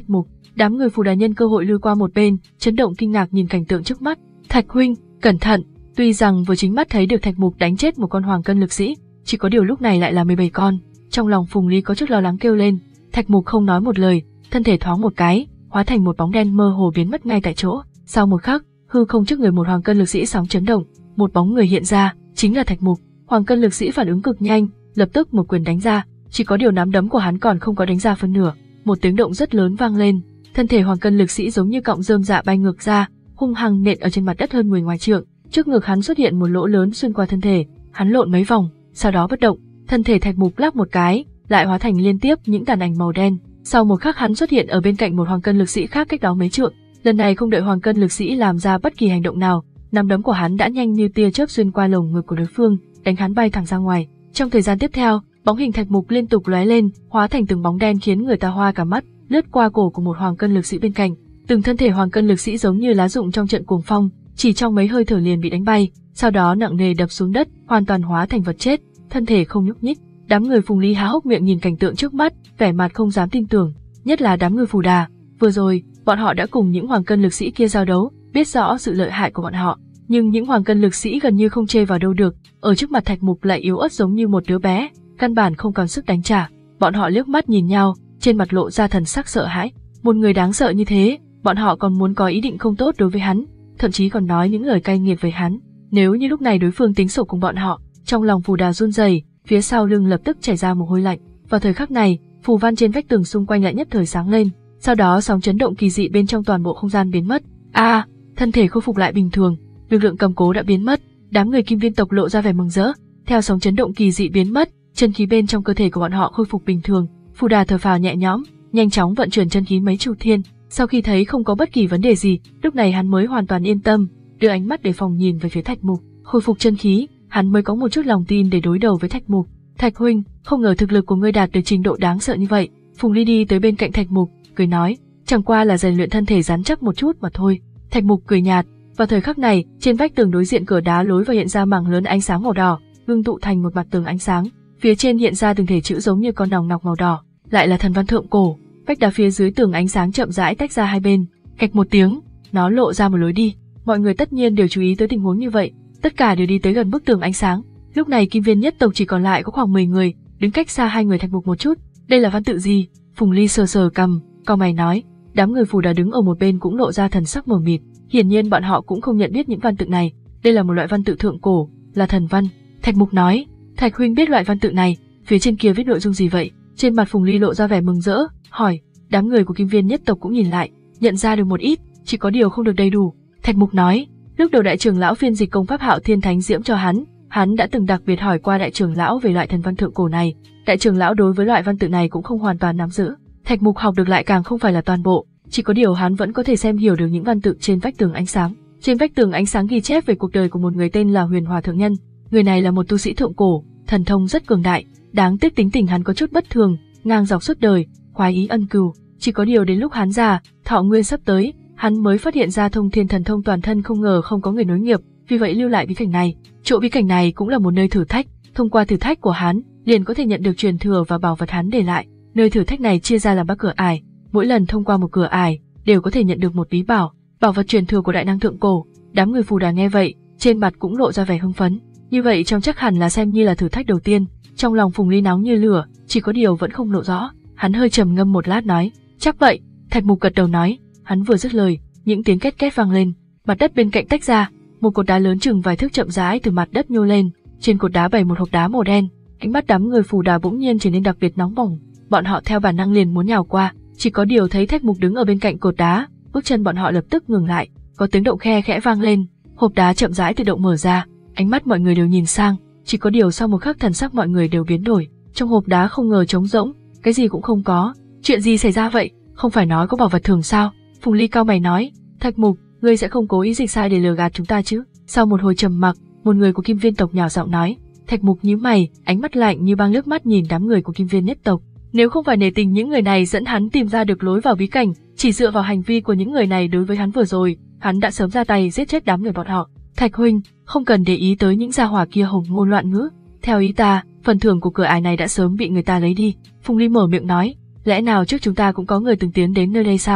Đám người Phù Đà nhân cơ hội lui qua một bên, chấn động kinh ngạc nhìn cảnh tượng trước mắt. Thạch huynh, cẩn thận! Tuy rằng vừa chính mắt thấy được Thạch Mục đánh chết một con hoàng cân lực sĩ, chỉ có điều lúc này lại là mười bảy con. Trong lòng Phùng Ly có chút lo lắng kêu lên. Thạch Mục không nói một lời, thân thể thoáng một cái, hóa thành một bóng đen mơ hồ biến mất ngay tại chỗ. Sau một khắc, hư không trước người một hoàng cân lực sĩ sóng chấn động, một bóng người hiện ra, chính là Thạch Mục. Hoàng cân lực sĩ phản ứng cực nhanh, lập tức một quyền đánh ra, chỉ có điều nắm đấm của hắn còn không có đánh ra phân nửa, một tiếng động rất lớn vang lên, thân thể hoàng cân lực sĩ giống như cọng rơm dạ bay ngược ra, hung hăng nện ở trên mặt đất hơn mười ngoài trượng. Trước ngực hắn xuất hiện một lỗ lớn xuyên qua thân thể, hắn lộn mấy vòng, sau đó bất động, thân thể Thạch Mục lắc một cái, lại hóa thành liên tiếp những tàn ảnh màu đen. Sau một khắc hắn xuất hiện ở bên cạnh một hoàng cân lực sĩ khác cách đó mấy trượng. Lần này không đợi hoàng cân lực sĩ làm ra bất kỳ hành động nào, nắm đấm của hắn đã nhanh như tia chớp xuyên qua lồng ngực của đối phương, đánh hắn bay thẳng ra ngoài. Trong thời gian tiếp theo, bóng hình Thạch Mục liên tục lóe lên, hóa thành từng bóng đen khiến người ta hoa cả mắt, lướt qua cổ của một hoàng cân lực sĩ bên cạnh. Từng thân thể hoàng cân lực sĩ giống như lá rụng trong trận cuồng phong, chỉ trong mấy hơi thở liền bị đánh bay, sau đó nặng nề đập xuống đất, hoàn toàn hóa thành vật chết, thân thể không nhúc nhích. Đám người Phùng Ly há hốc miệng nhìn cảnh tượng trước mắt, vẻ mặt không dám tin tưởng, nhất là đám người Phù Đà. Vừa rồi, bọn họ đã cùng những hoàng cân lực sĩ kia giao đấu, biết rõ sự lợi hại của bọn họ, nhưng những hoàng cân lực sĩ gần như không chê vào đâu được, ở trước mặt Thạch Mục lại yếu ớt giống như một đứa bé, căn bản không còn sức đánh trả. Bọn họ liếc mắt nhìn nhau, trên mặt lộ ra thần sắc sợ hãi. Một người đáng sợ như thế, bọn họ còn muốn có ý định không tốt đối với hắn, thậm chí còn nói những lời cay nghiệt với hắn. Nếu như lúc này đối phương tính sổ cùng bọn họ, trong lòng Phù Đà run rẩy, phía sau lưng lập tức chảy ra mồ hôi lạnh. Vào thời khắc này, phù văn trên vách tường xung quanh lại nhất thời sáng lên, sau đó sóng chấn động kỳ dị bên trong toàn bộ không gian biến mất. A, à, thân thể khôi phục lại bình thường, lực lượng cầm cố đã biến mất. Đám người Kim Viên tộc lộ ra vẻ mừng rỡ. Theo sóng chấn động kỳ dị biến mất, chân khí bên trong cơ thể của bọn họ khôi phục bình thường. Phù Đà thở phào nhẹ nhõm, nhanh chóng vận chuyển chân khí mấy chu thiên. Sau khi thấy không có bất kỳ vấn đề gì, lúc này hắn mới hoàn toàn yên tâm, đưa ánh mắt đề phòng nhìn về phía Thạch Mục. Khôi phục chân khí, hắn mới có một chút lòng tin để đối đầu với Thạch Mục. Thạch huynh, không ngờ thực lực của ngươi đạt được trình độ đáng sợ như vậy. Phùng Ly đi tới bên cạnh Thạch Mục, cười nói, chẳng qua là rèn luyện thân thể rắn chắc một chút mà thôi. Thạch Mục cười nhạt. Vào thời khắc này, trên vách tường đối diện cửa đá lối vào hiện ra mảng lớn ánh sáng màu đỏ, ngưng tụ thành một mặt tường ánh sáng. Phía trên hiện ra từng thể chữ giống như con nòng nọc màu đỏ, lại là thần văn thượng cổ. Vách đá phía dưới tường ánh sáng chậm rãi tách ra hai bên, kạch một tiếng, nó lộ ra một lối đi. Mọi người tất nhiên đều chú ý tới tình huống như vậy, tất cả đều đi tới gần bức tường ánh sáng. Lúc này Kim Viên nhất tộc chỉ còn lại có khoảng mười người, đứng cách xa hai người Thạch Mục một chút. Đây là văn tự gì? Phùng Ly sờ sờ cằm, cau mày nói. Đám người Phù Đà đứng ở một bên cũng lộ ra thần sắc mờ mịt, hiển nhiên bọn họ cũng không nhận biết những văn tự này. Đây là một loại văn tự thượng cổ, là thần văn. Thạch Mục nói, Thạch huynh biết loại văn tự này, phía trên kia viết nội dung gì vậy? Trên mặt Phùng Ly lộ ra vẻ mừng rỡ, hỏi. Đám người của Kim Viên nhất tộc cũng nhìn lại, nhận ra được một ít, chỉ có điều không được đầy đủ. Thạch Mục nói, lúc đầu đại trưởng lão phiên dịch công pháp Hạo Thiên Thánh Diễm cho hắn, hắn đã từng đặc biệt hỏi qua đại trưởng lão về loại thần văn thượng cổ này. Đại trưởng lão đối với loại văn tự này cũng không hoàn toàn nắm giữ. Thạch Mục học được lại càng không phải là toàn bộ, chỉ có điều hắn vẫn có thể xem hiểu được những văn tự trên vách tường ánh sáng. Trên vách tường ánh sáng ghi chép về cuộc đời của một người tên là Huyền Hòa Thượng Nhân. Người này là một tu sĩ thượng cổ, thần thông rất cường đại, đáng tiếc tính tình hắn có chút bất thường, ngang dọc suốt đời, khoái ý ân cừu. Chỉ có điều đến lúc hắn già, thọ nguyên sắp tới, hắn mới phát hiện ra thông thiên thần thông toàn thân không ngờ không có người nối nghiệp, vì vậy lưu lại bí cảnh này. Chỗ bí cảnh này cũng là một nơi thử thách, thông qua thử thách của hắn, liền có thể nhận được truyền thừa và bảo vật hắn để lại. Nơi thử thách này chia ra làm ba cửa ải, mỗi lần thông qua một cửa ải, đều có thể nhận được một bí bảo, bảo vật truyền thừa của đại năng thượng cổ. Đám người Phù Đà nghe vậy, trên mặt cũng lộ ra vẻ hưng phấn. Như vậy trong chắc hẳn là xem như là thử thách đầu tiên. Trong lòng Phùng Ly nóng như lửa, chỉ có điều vẫn không lộ rõ. Hắn hơi trầm ngâm một lát nói, chắc vậy. Thạch Mục gật đầu nói. Hắn vừa dứt lời, những tiếng két két vang lên, mặt đất bên cạnh tách ra, một cột đá lớn chừng vài thước chậm rãi từ mặt đất nhô lên. Trên cột đá bày một hộp đá màu đen. Ánh mắt đám người Phù Đà bỗng nhiên trở nên đặc biệt nóng bỏng. Bọn họ theo bản năng liền muốn nhào qua, chỉ có điều thấy Thạch Mục đứng ở bên cạnh cột đá, bước chân bọn họ lập tức ngừng lại. Có tiếng động khe khẽ vang lên, hộp đá chậm rãi tự động mở ra. Ánh mắt mọi người đều nhìn sang, chỉ có điều sau một khắc thần sắc mọi người đều biến đổi. Trong hộp đá không ngờ trống rỗng, cái gì cũng không có. Chuyện gì xảy ra vậy? Không phải nói có bảo vật thường sao? Phùng Ly cau mày nói, Thạch Mục, ngươi sẽ không cố ý dịch sai để lừa gạt chúng ta chứ? Sau một hồi trầm mặc, một người của Kim Viên tộc nhỏ giọng nói. Thạch Mục nhíu mày, ánh mắt lạnh như băng liếc mắt nhìn đám người của Kim Viên nhất tộc. Nếu không phải nể tình những người này dẫn hắn tìm ra được lối vào bí cảnh, chỉ dựa vào hành vi của những người này đối với hắn vừa rồi, hắn đã sớm ra tay giết chết đám người bọn họ. Thạch huynh, không cần để ý tới những gia hỏa kia hùng ngôn loạn ngữ. Theo ý ta, phần thưởng của cửa ải này đã sớm bị người ta lấy đi. Phùng Ly mở miệng nói, lẽ nào trước chúng ta cũng có người từng tiến đến nơi đây sao?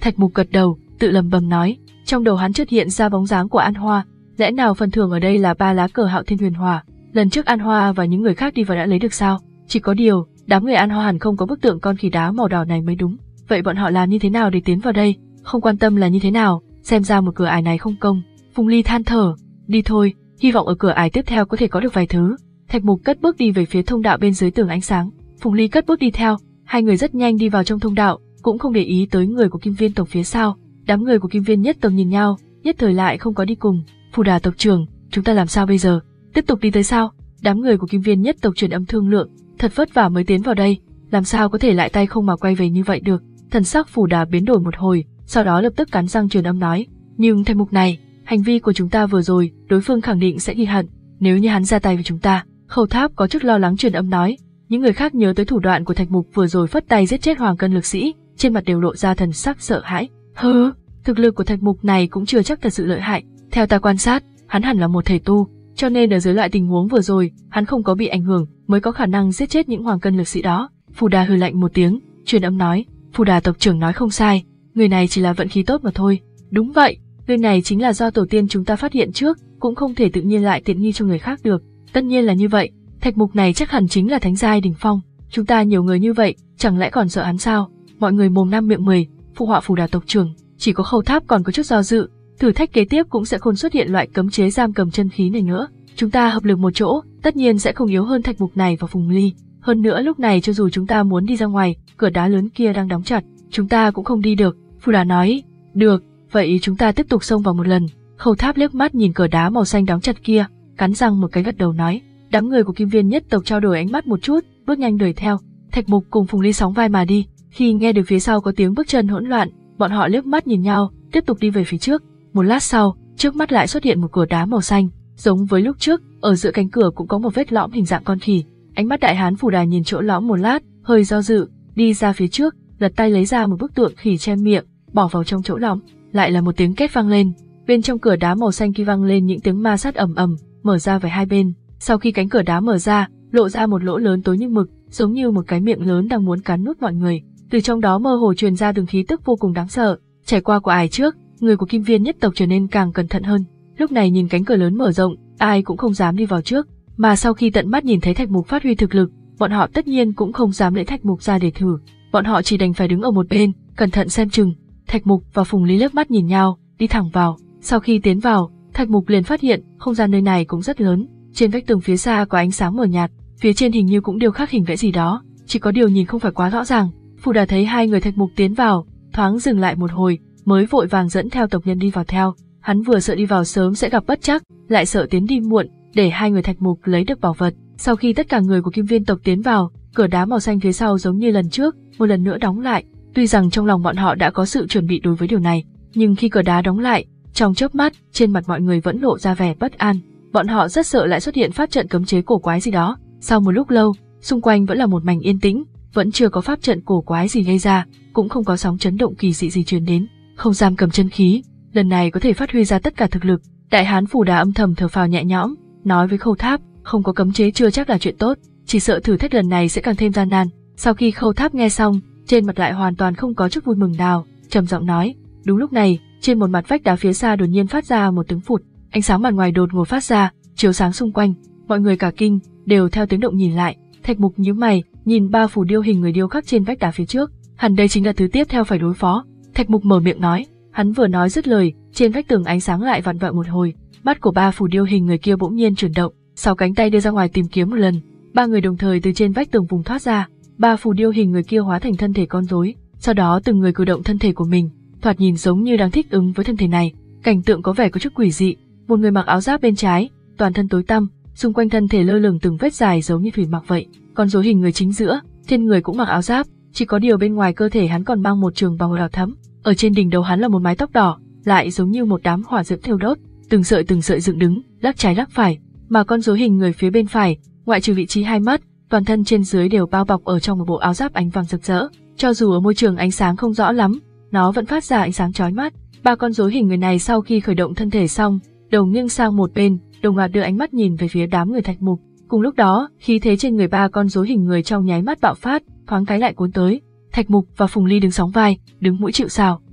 Thạch Mục gật đầu, tự lẩm bẩm nói, trong đầu hắn chợt hiện ra bóng dáng của An Hoa, lẽ nào phần thưởng ở đây là ba lá cờ Hạo Thiên Huyền Hỏa, lần trước An Hoa và những người khác đi vào đã lấy được sao? Chỉ có điều, đám người An Hoa hẳn không có bức tượng con khỉ đá màu đỏ này mới đúng. Vậy bọn họ làm như thế nào để tiến vào đây? Không quan tâm là như thế nào, xem ra một cửa ải này không công. Phùng Ly than thở, đi thôi, hy vọng ở cửa ải tiếp theo có thể có được vài thứ. Thạch Mục cất bước đi về phía thông đạo bên dưới tường ánh sáng. Phùng Ly cất bước đi theo, hai người rất nhanh đi vào trong thông đạo, cũng không để ý tới người của Kim Viên tộc phía sau. Đám người của Kim Viên nhất tộc nhìn nhau, nhất thời lại không có đi cùng. Phù Đà tộc trưởng, chúng ta làm sao bây giờ? Tiếp tục đi tới sao? Đám người của Kim Viên nhất tộc truyền âm thương lượng, thật vất vả mới tiến vào đây, làm sao có thể lại tay không mà quay về như vậy được? Thần sắc Phù Đà biến đổi một hồi, sau đó lập tức cắn răng truyền âm nói, nhưng Thạch Mục này, hành vi của chúng ta vừa rồi, đối phương khẳng định sẽ ghi hận, nếu như hắn ra tay với chúng ta. Khâu Tháp có chút lo lắng truyền âm nói, những người khác nhớ tới thủ đoạn của Thạch Mục vừa rồi phất tay giết chết Hoàng Cân lực sĩ, trên mặt đều lộ ra thần sắc sợ hãi. Hừ, thực lực của Thạch Mục này cũng chưa chắc thật sự lợi hại, theo ta quan sát, hắn hẳn là một thể tu, cho nên ở dưới loại tình huống vừa rồi, hắn không có bị ảnh hưởng, mới có khả năng giết chết những Hoàng Cân lực sĩ đó. Phù Đà hừ lạnh một tiếng, truyền âm nói, Phù Đà tộc trưởng nói không sai, người này chỉ là vận khí tốt mà thôi. Đúng vậy, người này chính là do tổ tiên chúng ta phát hiện trước, cũng không thể tự nhiên lại tiện nghi cho người khác được. Tất nhiên là như vậy, Thạch Mục này chắc hẳn chính là thánh giai đỉnh phong, chúng ta nhiều người như vậy, chẳng lẽ còn sợ hắn sao? Mọi người mồm năm miệng mười, phụ họa Phù Đà tộc trưởng, chỉ có Khâu Tháp còn có chút do dự, thử thách kế tiếp cũng sẽ không xuất hiện loại cấm chế giam cầm chân khí này nữa. Chúng ta hợp lực một chỗ, tất nhiên sẽ không yếu hơn Thạch Mục này và Phùng Ly. Hơn nữa lúc này cho dù chúng ta muốn đi ra ngoài, cửa đá lớn kia đang đóng chặt, chúng ta cũng không đi được. Phù Đà nói, được, vậy chúng ta tiếp tục xông vào một lần. Khâu Tháp liếc mắt nhìn cửa đá màu xanh đóng chặt kia, cắn răng một cái gật đầu nói. Đám người của Kim Viên nhất tộc trao đổi ánh mắt một chút, bước nhanh đuổi theo. Thạch Mục cùng Phùng Ly sóng vai mà đi. Khi nghe được phía sau có tiếng bước chân hỗn loạn, bọn họ liếc mắt nhìn nhau, tiếp tục đi về phía trước. Một lát sau, trước mắt lại xuất hiện một cửa đá màu xanh, giống với lúc trước, ở giữa cánh cửa cũng có một vết lõm hình dạng con khỉ. Ánh mắt đại hán Phù Đà nhìn chỗ lõm một lát, hơi do dự, đi ra phía trước, lật tay lấy ra một bức tượng khỉ che miệng, bỏ vào trong chỗ lõm. Lại là một tiếng két vang lên, bên trong cửa đá màu xanh kia vang lên những tiếng ma sát ầm ầm, mở ra về hai bên. Sau khi cánh cửa đá mở ra, lộ ra một lỗ lớn tối như mực, giống như một cái miệng lớn đang muốn cắn nuốt mọi người. Từ trong đó mơ hồ truyền ra từng khí tức vô cùng đáng sợ. Trải qua của ải trước, người của Kim Viên nhất tộc trở nên càng cẩn thận hơn. Lúc này nhìn cánh cửa lớn mở rộng, ai cũng không dám đi vào trước. Mà sau khi tận mắt nhìn thấy Thạch Mục phát huy thực lực, bọn họ tất nhiên cũng không dám lấy Thạch Mục ra để thử. Bọn họ chỉ đành phải đứng ở một bên, cẩn thận xem chừng. Thạch Mục và Phùng Ly liếc mắt nhìn nhau, đi thẳng vào. Sau khi tiến vào, Thạch Mục liền phát hiện không gian nơi này cũng rất lớn. Trên vách tường phía xa có ánh sáng mờ nhạt, phía trên hình như cũng điêu khắc hình vẽ gì đó, chỉ có điều nhìn không phải quá rõ ràng. Phù Đà thấy hai người Thạch Mục tiến vào, thoáng dừng lại một hồi, mới vội vàng dẫn theo tộc nhân đi vào theo. Hắn vừa sợ đi vào sớm sẽ gặp bất trắc, lại sợ tiến đi muộn, để hai người Thạch Mục lấy được bảo vật. Sau khi tất cả người của Kim Viên tộc tiến vào, cửa đá màu xanh phía sau giống như lần trước, một lần nữa đóng lại. Tuy rằng trong lòng bọn họ đã có sự chuẩn bị đối với điều này, nhưng khi cửa đá đóng lại, trong chớp mắt, trên mặt mọi người vẫn lộ ra vẻ bất an. Bọn họ rất sợ lại xuất hiện pháp trận cấm chế cổ quái gì đó. Sau một lúc lâu, xung quanh vẫn là một mảnh yên tĩnh, vẫn chưa có pháp trận cổ quái gì gây ra, cũng không có sóng chấn động kỳ dị gì truyền đến. Không giam cầm chân khí, lần này có thể phát huy ra tất cả thực lực. Đại hán Phù Đà âm thầm thở phào nhẹ nhõm, nói với Khâu Tháp, không có cấm chế chưa chắc là chuyện tốt, chỉ sợ thử thách lần này sẽ càng thêm gian nan. Sau khi Khâu Tháp nghe xong, trên mặt lại hoàn toàn không có chút vui mừng nào, trầm giọng nói. Đúng lúc này, trên một mặt vách đá phía xa đột nhiên phát ra một tiếng phụt, ánh sáng mặt ngoài đột ngột phát ra, chiếu sáng xung quanh. Mọi người cả kinh, đều theo tiếng động nhìn lại. Thạch Mục nhíu mày, nhìn ba phù điêu hình người điêu khắc trên vách đá phía trước, hẳn đây chính là thứ tiếp theo phải đối phó. Thạch Mục mở miệng nói, hắn vừa nói dứt lời, trên vách tường ánh sáng lại vặn vẹo một hồi, mắt của ba phù điêu hình người kia bỗng nhiên chuyển động, sáu cánh tay đưa ra ngoài tìm kiếm một lần, ba người đồng thời từ trên vách tường vùng thoát ra. Ba phù điêu hình người kia hóa thành thân thể con rối, sau đó từng người cử động thân thể của mình, thoạt nhìn giống như đang thích ứng với thân thể này. Cảnh tượng có vẻ có chút quỷ dị. Một người mặc áo giáp bên trái, toàn thân tối tăm, xung quanh thân thể lơ lửng từng vết dài giống như thủy mặc vậy. Con rối hình người chính giữa, trên người cũng mặc áo giáp, chỉ có điều bên ngoài cơ thể hắn còn mang một trường bào màu đỏ thẫm. Ở trên đỉnh đầu hắn là một mái tóc đỏ, lại giống như một đám hỏa diễm thiêu đốt, từng sợi từng sợi dựng đứng, lắc trái lắc phải. Mà con rối hình người phía bên phải, ngoại trừ vị trí hai mắt, toàn thân trên dưới đều bao bọc ở trong một bộ áo giáp ánh vàng rực rỡ. Cho dù ở môi trường ánh sáng không rõ lắm, nó vẫn phát ra ánh sáng chói mắt. Ba con rối hình người này sau khi khởi động thân thể xong, đầu nghiêng sang một bên, đồng loạt đưa ánh mắt nhìn về phía đám người Thạch Mục. Cùng lúc đó, khí thế trên người ba con rối hình người trong nháy mắt bạo phát, thoáng cái lại cuốn tới. Thạch Mục và Phùng Ly đứng sóng vai, đứng mũi chịu sào.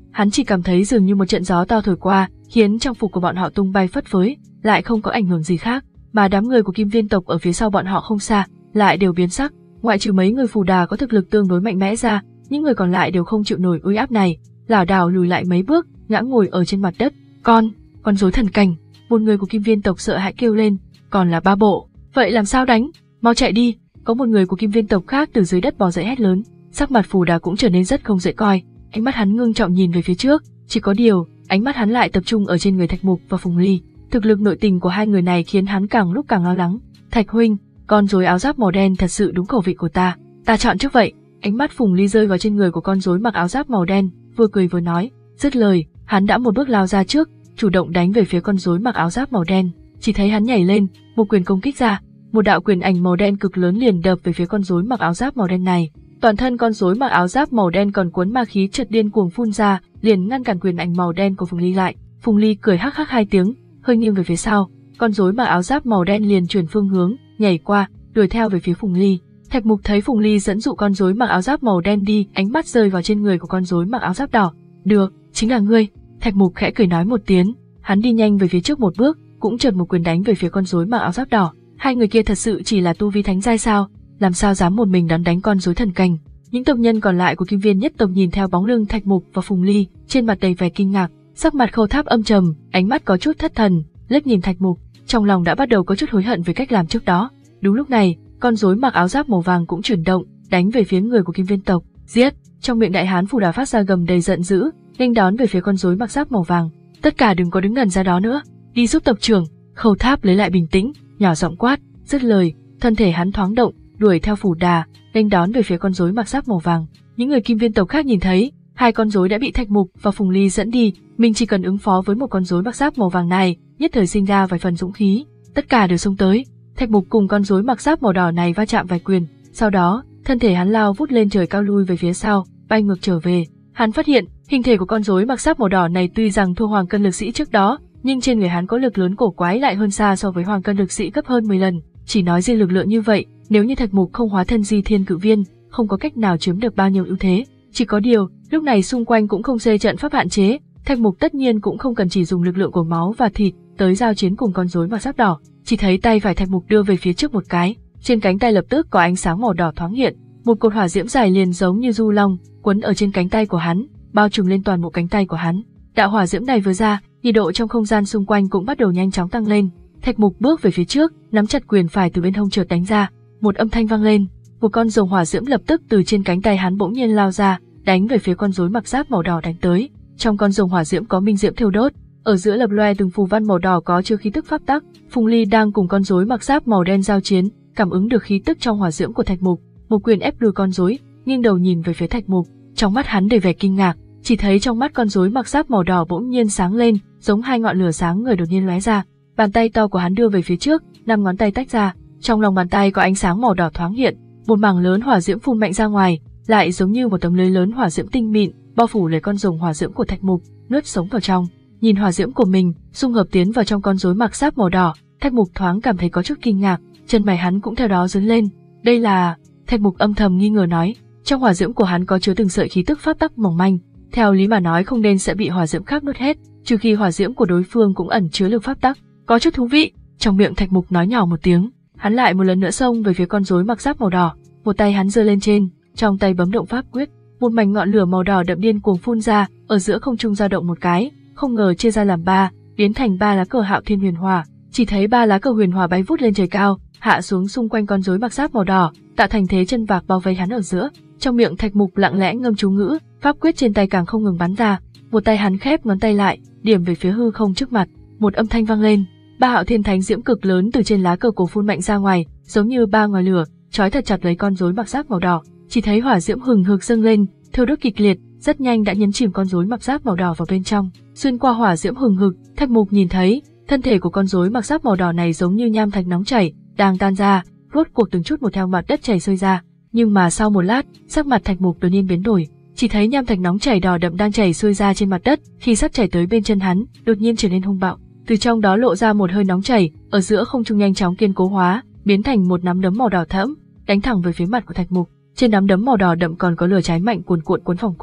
hắn chỉ cảm thấy dường như một trận gió to thổi qua, khiến trang phục của bọn họ tung bay phất phới, lại không có ảnh hưởng gì khác, mà đám người của Kim Viên tộc ở phía sau bọn họ không xa, lại đều biến sắc, ngoại trừ mấy người phù đà có thực lực tương đối mạnh mẽ ra, những người còn lại đều không chịu nổi uy áp này, lảo đảo lùi lại mấy bước, ngã ngồi ở trên mặt đất. Con, con rối thần cảnh, một người của Kim Viên tộc sợ hãi kêu lên, còn là ba bộ, vậy làm sao đánh, mau chạy đi. Có một người của Kim Viên tộc khác từ dưới đất bò dậy hét lớn, sắc mặt phù đà cũng trở nên rất không dễ coi, ánh mắt hắn ngưng trọng nhìn về phía trước, chỉ có điều, ánh mắt hắn lại tập trung ở trên người Thạch Mục và Phùng Ly. Thực lực nội tình của hai người này khiến hắn càng lúc càng lo lắng. Thạch huynh, con rối áo giáp màu đen thật sự đúng khẩu vị của ta, ta chọn trước vậy. Ánh mắt Phùng Ly rơi vào trên người của con rối mặc áo giáp màu đen, vừa cười vừa nói, dứt lời, hắn đã một bước lao ra trước, chủ động đánh về phía con rối mặc áo giáp màu đen. Chỉ thấy hắn nhảy lên, một quyền công kích ra, một đạo quyền ảnh màu đen cực lớn liền đập về phía con rối mặc áo giáp màu đen này. Toàn thân con rối mặc áo giáp màu đen còn cuốn ma khí chợt điên cuồng phun ra, liền ngăn cản quyền ảnh màu đen của Phùng Ly lại. Phùng Ly cười hắc hắc hai tiếng, hơi nghiêng về phía sau, con rối mặc áo giáp màu đen liền chuyển phương hướng, nhảy qua, đuổi theo về phía Phùng Ly. Thạch Mục thấy Phùng Ly dẫn dụ con rối mặc áo giáp màu đen đi, ánh mắt rơi vào trên người của con rối mặc áo giáp đỏ. Được, chính là ngươi. Thạch Mục khẽ cười nói một tiếng, hắn đi nhanh về phía trước một bước, cũng chợt một quyền đánh về phía con rối mặc áo giáp đỏ. Hai người kia thật sự chỉ là tu vi thánh giai sao? Làm sao dám một mình đón đánh con rối thần cảnh? Những tộc nhân còn lại của Kim Viên nhất tộc nhìn theo bóng lưng Thạch Mục và Phùng Ly, trên mặt đầy vẻ kinh ngạc, sắc mặt Khâu Tháp âm trầm, ánh mắt có chút thất thần, liếc nhìn Thạch Mục, trong lòng đã bắt đầu có chút hối hận về cách làm trước đó. Đúng lúc này, con rối mặc áo giáp màu vàng cũng chuyển động, đánh về phía người của Kim Viên tộc. Giết! Trong miệng đại hán phù đà phát ra gầm đầy giận dữ, nghênh đón về phía con rối mặc giáp màu vàng. Tất cả đừng có đứng gần ra đó nữa, đi giúp tộc trưởng. Khâu Tháp lấy lại bình tĩnh, nhỏ giọng quát, dứt lời, thân thể hắn thoáng động, đuổi theo phù đà, nghênh đón về phía con rối mặc giáp màu vàng. Những người Kim Viên tộc khác nhìn thấy, hai con rối đã bị Thạch Mục và Phùng Ly dẫn đi, mình chỉ cần ứng phó với một con rối mặc giáp màu vàng này, nhất thời sinh ra vài phần dũng khí. Tất cả đều xông tới, Thạch Mục cùng con rối mặc giáp màu đỏ này va chạm vài quyền, sau đó, thân thể hắn lao vút lên trời cao lui về phía sau, bay ngược trở về. Hắn phát hiện, hình thể của con rối mặc giáp màu đỏ này tuy rằng thua Hoàng Cân Lực Sĩ trước đó, nhưng trên người hắn có lực lớn cổ quái lại hơn xa so với Hoàng Cân Lực Sĩ gấp hơn mười lần. Chỉ nói riêng lực lượng như vậy, nếu như Thạch Mục không hóa thân Di Thiên Cự Viên, không có cách nào chiếm được bao nhiêu ưu thế. Chỉ có điều, lúc này xung quanh cũng không xây trận pháp hạn chế, Thạch Mục tất nhiên cũng không cần chỉ dùng lực lượng của máu và thịt tới giao chiến cùng con rối mặc giáp đỏ. Chỉ thấy tay phải Thạch Mục đưa về phía trước một cái, trên cánh tay lập tức có ánh sáng màu đỏ thoáng hiện, một cột hỏa diễm dài liền giống như du long quấn ở trên cánh tay của hắn, bao trùm lên toàn bộ cánh tay của hắn. Đạo hỏa diễm này vừa ra, nhiệt độ trong không gian xung quanh cũng bắt đầu nhanh chóng tăng lên. Thạch Mục bước về phía trước, nắm chặt quyền phải từ bên hông chợt đánh ra, một âm thanh vang lên, một con rồng hỏa diễm lập tức từ trên cánh tay hắn bỗng nhiên lao ra, đánh về phía con rối mặc giáp màu đỏ đánh tới. Trong con rồng hỏa diễm có minh diễm thiêu đốt, ở giữa lập loe từng phù văn màu đỏ có chứa khí tức pháp tắc. Phùng Ly đang cùng con rối mặc giáp màu đen giao chiến, cảm ứng được khí tức trong hỏa diễm của Thạch Mục, một quyền ép lùi con rối, nghiêng đầu nhìn về phía Thạch Mục, trong mắt hắn đầy vẻ kinh ngạc, chỉ thấy trong mắt con rối mặc giáp màu đỏ bỗng nhiên sáng lên, giống hai ngọn lửa sáng người đột nhiên lóe ra. Bàn tay to của hắn đưa về phía trước, năm ngón tay tách ra, trong lòng bàn tay có ánh sáng màu đỏ thoáng hiện, một mảng lớn hỏa diễm phun mạnh ra ngoài, lại giống như một tấm lưới lớn hỏa diễm tinh mịn, bao phủ lấy con rồng hỏa diễm của Thạch Mục, nuốt sống vào trong. Nhìn hỏa diễm của mình xung hợp tiến vào trong con rối mặc giáp màu đỏ, Thạch Mục thoáng cảm thấy có chút kinh ngạc, chân mày hắn cũng theo đó rớn lên. Đây là... Thạch Mục âm thầm nghi ngờ nói, trong hỏa diễm của hắn có chứa từng sợi khí tức pháp tắc mỏng manh, theo lý mà nói không nên sẽ bị hỏa diễm khác nuốt hết, trừ khi hỏa diễm của đối phương cũng ẩn chứa lực pháp tắc. Có chút thú vị, trong miệng Thạch Mục nói nhỏ một tiếng, hắn lại một lần nữa xông về phía con rối mặc giáp màu đỏ, một tay hắn giơ lên trên, trong tay bấm động pháp quyết, một mảnh ngọn lửa màu đỏ đậm điên cuồng phun ra, ở giữa không trung dao động một cái, không ngờ chia ra làm ba, biến thành ba lá cờ Hạo Thiên Huyền Hỏa. Chỉ thấy ba lá cờ huyền hỏa bay vút lên trời cao, hạ xuống xung quanh con rối mặc giáp màu đỏ, tạo thành thế chân vạc bao vây hắn ở giữa. Trong miệng Thạch Mục lặng lẽ ngâm chú ngữ, pháp quyết trên tay càng không ngừng bắn ra, một tay hắn khép ngón tay lại, điểm về phía hư không trước mặt, một âm thanh vang lên, ba Hạo Thiên Thánh diễm cực lớn từ trên lá cờ cổ phun mạnh ra ngoài, giống như ba ngòi lửa, trói thật chặt lấy con rối mặc giáp màu đỏ. Chỉ thấy hỏa diễm hừng hực dâng lên, thiêu đốt kịch liệt, rất nhanh đã nhấn chìm con rối mặc giáp màu đỏ vào bên trong. Xuyên qua hỏa diễm hừng hực, Thạch Mục nhìn thấy thân thể của con rối mặc giáp màu đỏ này giống như nham thạch nóng chảy, đang tan ra, rốt cuộc từng chút một theo mặt đất chảy xuôi ra. Nhưng mà sau một lát, sắc mặt Thạch Mục đột nhiên biến đổi, chỉ thấy nham thạch nóng chảy đỏ đậm đang chảy xuôi ra trên mặt đất, khi sắp chảy tới bên chân hắn, đột nhiên trở nên hung bạo, từ trong đó lộ ra một hơi nóng chảy, ở giữa không trung nhanh chóng kiên cố hóa, biến thành một nắm đấm màu đỏ thẫm, đánh thẳng về phía mặt của Thạch Mục. Trên nắm đấm màu đỏ đậm còn có lửa cháy mạnh cuồn cuộn quấn vòng quanh.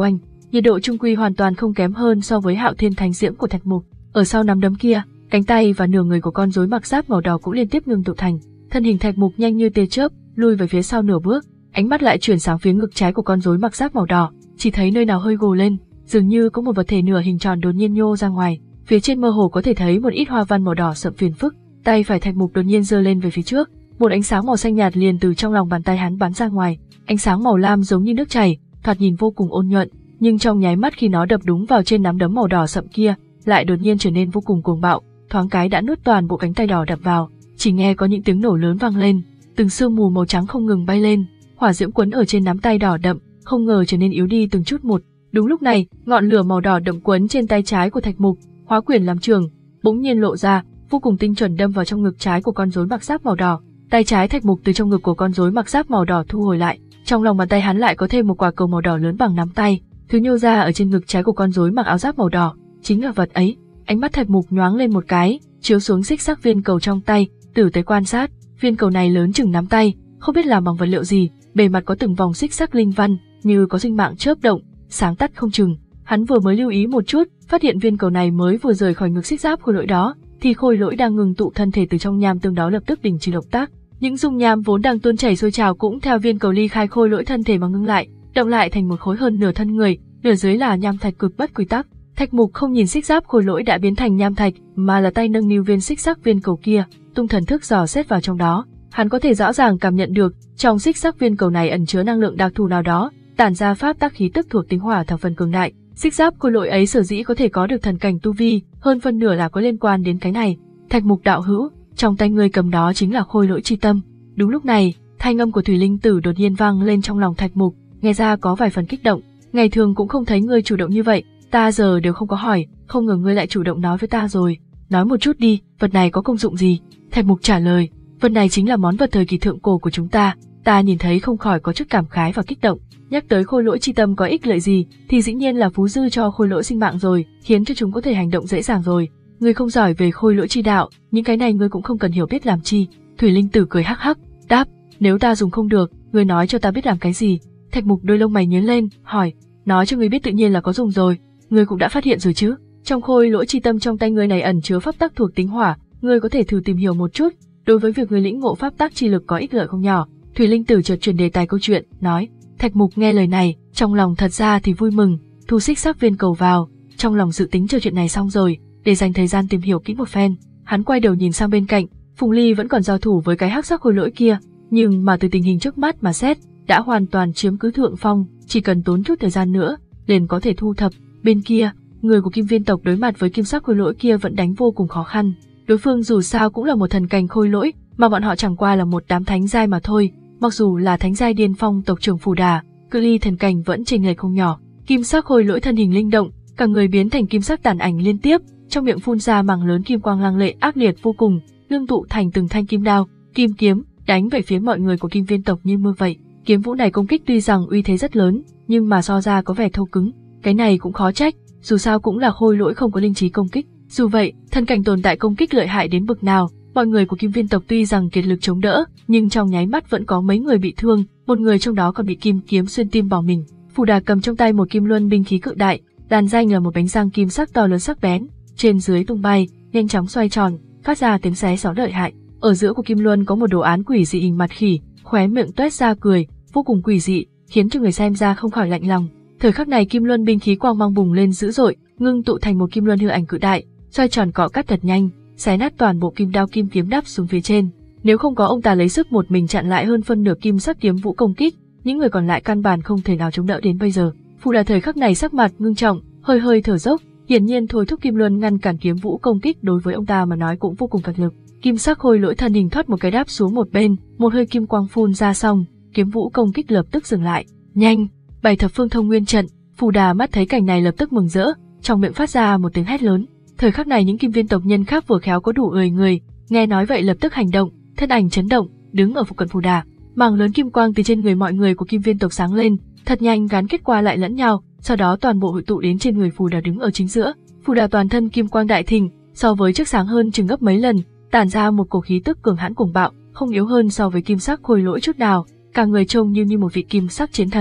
nhiệt độ trung quy hoàn toàn không kém hơn so với Hạo Thiên Thánh Diễm của Thạch Mục. Ở sau nắm đấm kia, cánh tay và nửa người của con rối mặc giáp màu đỏ cũng liên tiếp ngưng tụ thành. Thân hình Thạch Mục nhanh như tia chớp, lui về phía sau nửa bước, ánh mắt lại chuyển sang phía ngực trái của con rối mặc giáp màu đỏ, chỉ thấy nơi nào hơi gồ lên, dường như có một vật thể nửa hình tròn đột nhiên nhô ra ngoài, phía trên mơ hồ có thể thấy một ít hoa văn màu đỏ sậm phiền phức. Tay phải Thạch Mục đột nhiên giơ lên về phía trước, một ánh sáng màu xanh nhạt liền từ trong lòng bàn tay hắn bắn ra ngoài, ánh sáng màu lam giống như nước chảy, thoạt nhìn vô cùng ôn nhuận, nhưng trong nháy mắt khi nó đập đúng vào trên nắm đấm màu đỏ sậm kia, lại đột nhiên trở nên vô cùng cuồng bạo, thoáng cái đã nuốt toàn bộ cánh tay đỏ đập vào. Chỉ nghe có những tiếng nổ lớn vang lên, từng sương mù màu trắng không ngừng bay lên, hỏa diễm quấn ở trên nắm tay đỏ đậm, không ngờ trở nên yếu đi từng chút một. Đúng lúc này, ngọn lửa màu đỏ đậm quấn trên tay trái của Thạch Mục, hóa quyền làm trường, bỗng nhiên lộ ra, vô cùng tinh chuẩn đâm vào trong ngực trái của con rối mặc giáp màu đỏ. Tay trái Thạch Mục từ trong ngực của con rối mặc giáp màu đỏ thu hồi lại, trong lòng bàn tay hắn lại có thêm một quả cầu màu đỏ lớn bằng nắm tay, thứ nhô ra ở trên ngực trái của con rối mặc áo giáp màu đỏ, chính là vật ấy. Ánh mắt Thạch Mục nhoáng lên một cái, chiếu xuống xích sắc viên cầu trong tay, tử tế quan sát, viên cầu này lớn chừng nắm tay, không biết làm bằng vật liệu gì, bề mặt có từng vòng xích sắc linh văn, như có sinh mạng chớp động, sáng tắt không chừng. Hắn vừa mới lưu ý một chút, phát hiện viên cầu này mới vừa rời khỏi ngực xích giáp khôi lỗi đó, thì khôi lỗi đang ngừng tụ thân thể từ trong nham tương đó lập tức đình chỉ động tác. Những dung nham vốn đang tuôn chảy sôi trào cũng theo viên cầu ly khai khôi lỗi thân thể mà ngưng lại, động lại thành một khối hơn nửa thân người, nửa dưới là nham thạch cực bất quy tắc. Thạch Mục không nhìn xích giáp khôi lỗi đã biến thành nham thạch, mà là tay nâng niu viên xích sắc viên cầu kia, tung thần thức dò xét vào trong đó. Hắn có thể rõ ràng cảm nhận được, trong xích sắc viên cầu này ẩn chứa năng lượng đặc thù nào đó, tản ra pháp tắc khí tức thuộc tính hỏa thập phần cường đại. Xích giáp khôi lỗi ấy sở dĩ có thể có được thần cảnh tu vi, hơn phân nửa là có liên quan đến cái này. Thạch Mục đạo hữu, trong tay ngươi cầm đó chính là khôi lỗi chi tâm. Đúng lúc này, thanh âm của Thủy Linh Tử đột nhiên vang lên trong lòng Thạch Mục, nghe ra có vài phần kích động. Ngày thường cũng không thấy ngươi chủ động như vậy, ta giờ đều không có hỏi, không ngờ ngươi lại chủ động nói với ta rồi. Nói một chút đi, vật này có công dụng gì? Thạch Mục trả lời, vật này chính là món vật thời kỳ thượng cổ của chúng ta. Ta nhìn thấy không khỏi có chút cảm khái và kích động. Nhắc tới khôi lỗi chi tâm có ích lợi gì, thì dĩ nhiên là phú dư cho khôi lỗi sinh mạng rồi, khiến cho chúng có thể hành động dễ dàng rồi. Ngươi không giỏi về khôi lỗi chi đạo, những cái này ngươi cũng không cần hiểu biết làm chi. Thủy Linh Tử cười hắc hắc, đáp, nếu ta dùng không được, ngươi nói cho ta biết làm cái gì? Thạch Mục đôi lông mày nhướng lên, hỏi, nói cho ngươi biết tự nhiên là có dùng rồi, ngươi cũng đã phát hiện rồi chứ? Trong khôi lỗi chi tâm trong tay ngươi này ẩn chứa pháp tắc thuộc tính hỏa, ngươi có thể thử tìm hiểu một chút, đối với việc ngươi lĩnh ngộ pháp tắc chi lực có ích lợi không nhỏ. Thủy Linh Tử chợt chuyển đề tài câu chuyện, nói. Thạch Mục nghe lời này, trong lòng thật ra thì vui mừng, thu xích sắc viên cầu vào, trong lòng dự tính chờ chuyện này xong rồi, để dành thời gian tìm hiểu kỹ một phen. Hắn quay đầu nhìn sang bên cạnh, Phùng Ly vẫn còn giao thủ với cái hắc sắc khôi lỗi kia, nhưng mà từ tình hình trước mắt mà xét, đã hoàn toàn chiếm cứ thượng phong, chỉ cần tốn chút thời gian nữa, liền có thể thu thập. Bên kia, người của Kim Viên tộc đối mặt với kim sắc khôi lỗi kia vẫn đánh vô cùng khó khăn. Đối phương dù sao cũng là một thần cảnh khôi lỗi, mà bọn họ chẳng qua là một đám thánh giai mà thôi. Mặc dù là thánh giai điên phong tộc trưởng Phù Đà, cự ly thần cảnh vẫn chênh lệch không nhỏ. Kim sắc khôi lỗi thân hình linh động, cả người biến thành kim sắc tàn ảnh liên tiếp, trong miệng phun ra mảng lớn kim quang lăng lệ ác liệt vô cùng, ngưng tụ thành từng thanh kim đao, kim kiếm, đánh về phía mọi người của Kim Viên tộc như mưa vậy. Kiếm vũ này công kích tuy rằng uy thế rất lớn, nhưng mà so ra có vẻ thô cứng. Cái này cũng khó trách, dù sao cũng là khôi lỗi không có linh trí công kích. Dù vậy, thần cảnh tồn tại công kích lợi hại đến bực nào, mọi người của Kim Viên tộc tuy rằng kiệt lực chống đỡ, nhưng trong nháy mắt vẫn có mấy người bị thương, một người trong đó còn bị kim kiếm xuyên tim bỏ mình. Phù Đà cầm trong tay một kim luân binh khí cự đại, đàn danh là một bánh răng kim sắc to lớn sắc bén, trên dưới tung bay, nhanh chóng xoay tròn, phát ra tiếng xé gió lợi hại. Ở giữa của kim luân có một đồ án quỷ dị hình mặt khỉ, khóe miệng toét ra cười, vô cùng quỷ dị, khiến cho người xem ra không khỏi lạnh lòng. Thời khắc này kim luân binh khí quang mang bùng lên dữ dội, ngưng tụ thành một kim luân hư ảnh cự đại, xoay tròn cọ cắt thật nhanh, xé nát toàn bộ kim đao kim kiếm đắp xuống phía trên. Nếu không có ông ta lấy sức một mình chặn lại hơn phân nửa kim sắc kiếm vũ công kích, những người còn lại căn bản không thể nào chống đỡ đến bây giờ. Phù Đà thời khắc này sắc mặt ngưng trọng, hơi hơi thở dốc, hiển nhiên thôi thúc kim luân ngăn cản kiếm vũ công kích đối với ông ta mà nói cũng vô cùng cật lực. Kim sắc khôi lỗi thân hình thoát một cái đáp xuống một bên, một hơi kim quang phun ra xong, kiếm vũ công kích lập tức dừng lại. Nhanh, bảy thập phương thông nguyên trận. Phù Đà mắt thấy cảnh này lập tức mừng rỡ, trong miệng phát ra một tiếng hét lớn. Thời khắc này những Kim Viên tộc nhân khác vừa khéo có đủ mười người, nghe nói vậy lập tức hành động, thân ảnh chấn động, đứng ở phụ cận Phù Đà. Mảng lớn kim quang từ trên người mọi người của Kim Viên tộc sáng lên, thật nhanh gắn kết qua lại lẫn nhau, sau đó toàn bộ hội tụ đến trên người Phù Đà đứng ở chính giữa. Phù Đà toàn thân kim quang đại thịnh, so với trước sáng hơn chừng gấp mấy lần, tản ra một cổ khí tức cường hãn cuồng bạo, không yếu hơn so với kim sắc khôi lỗi chút nào, cả người trông như như một vị kim sắc chiến thần.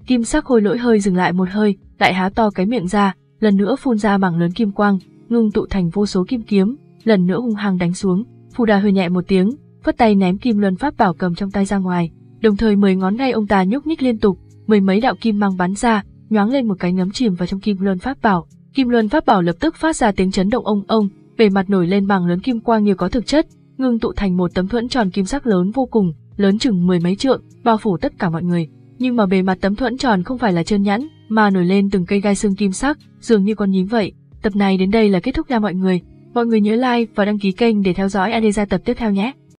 Kim sắc khôi lỗi hơi dừng lại một hơi, lại há to cái miệng ra, lần nữa phun ra mảng lớn kim quang, ngưng tụ thành vô số kim kiếm, lần nữa hung hăng đánh xuống. Phù Đà hừ nhẹ một tiếng, phất tay ném Kim Luân pháp bảo cầm trong tay ra ngoài, đồng thời mười ngón tay ông ta nhúc nhích liên tục, mười mấy đạo kim mang bắn ra, nhoáng lên một cái ngấm chìm vào trong Kim Luân pháp bảo. Kim Luân pháp bảo lập tức phát ra tiếng chấn động ông ông, bề mặt nổi lên mảng lớn kim quang như có thực chất, ngưng tụ thành một tấm thuẫn tròn kim sắc lớn vô cùng, lớn chừng mười mấy trượng, bao phủ tất cả mọi người. Nhưng mà bề mặt tấm thuẫn tròn không phải là trơn nhẵn, mà nổi lên từng cây gai xương kim sắc, dường như con nhím vậy. Tập này đến đây là kết thúc nha mọi người. Mọi người nhớ like và đăng ký kênh để theo dõi Adesa tập tiếp theo nhé.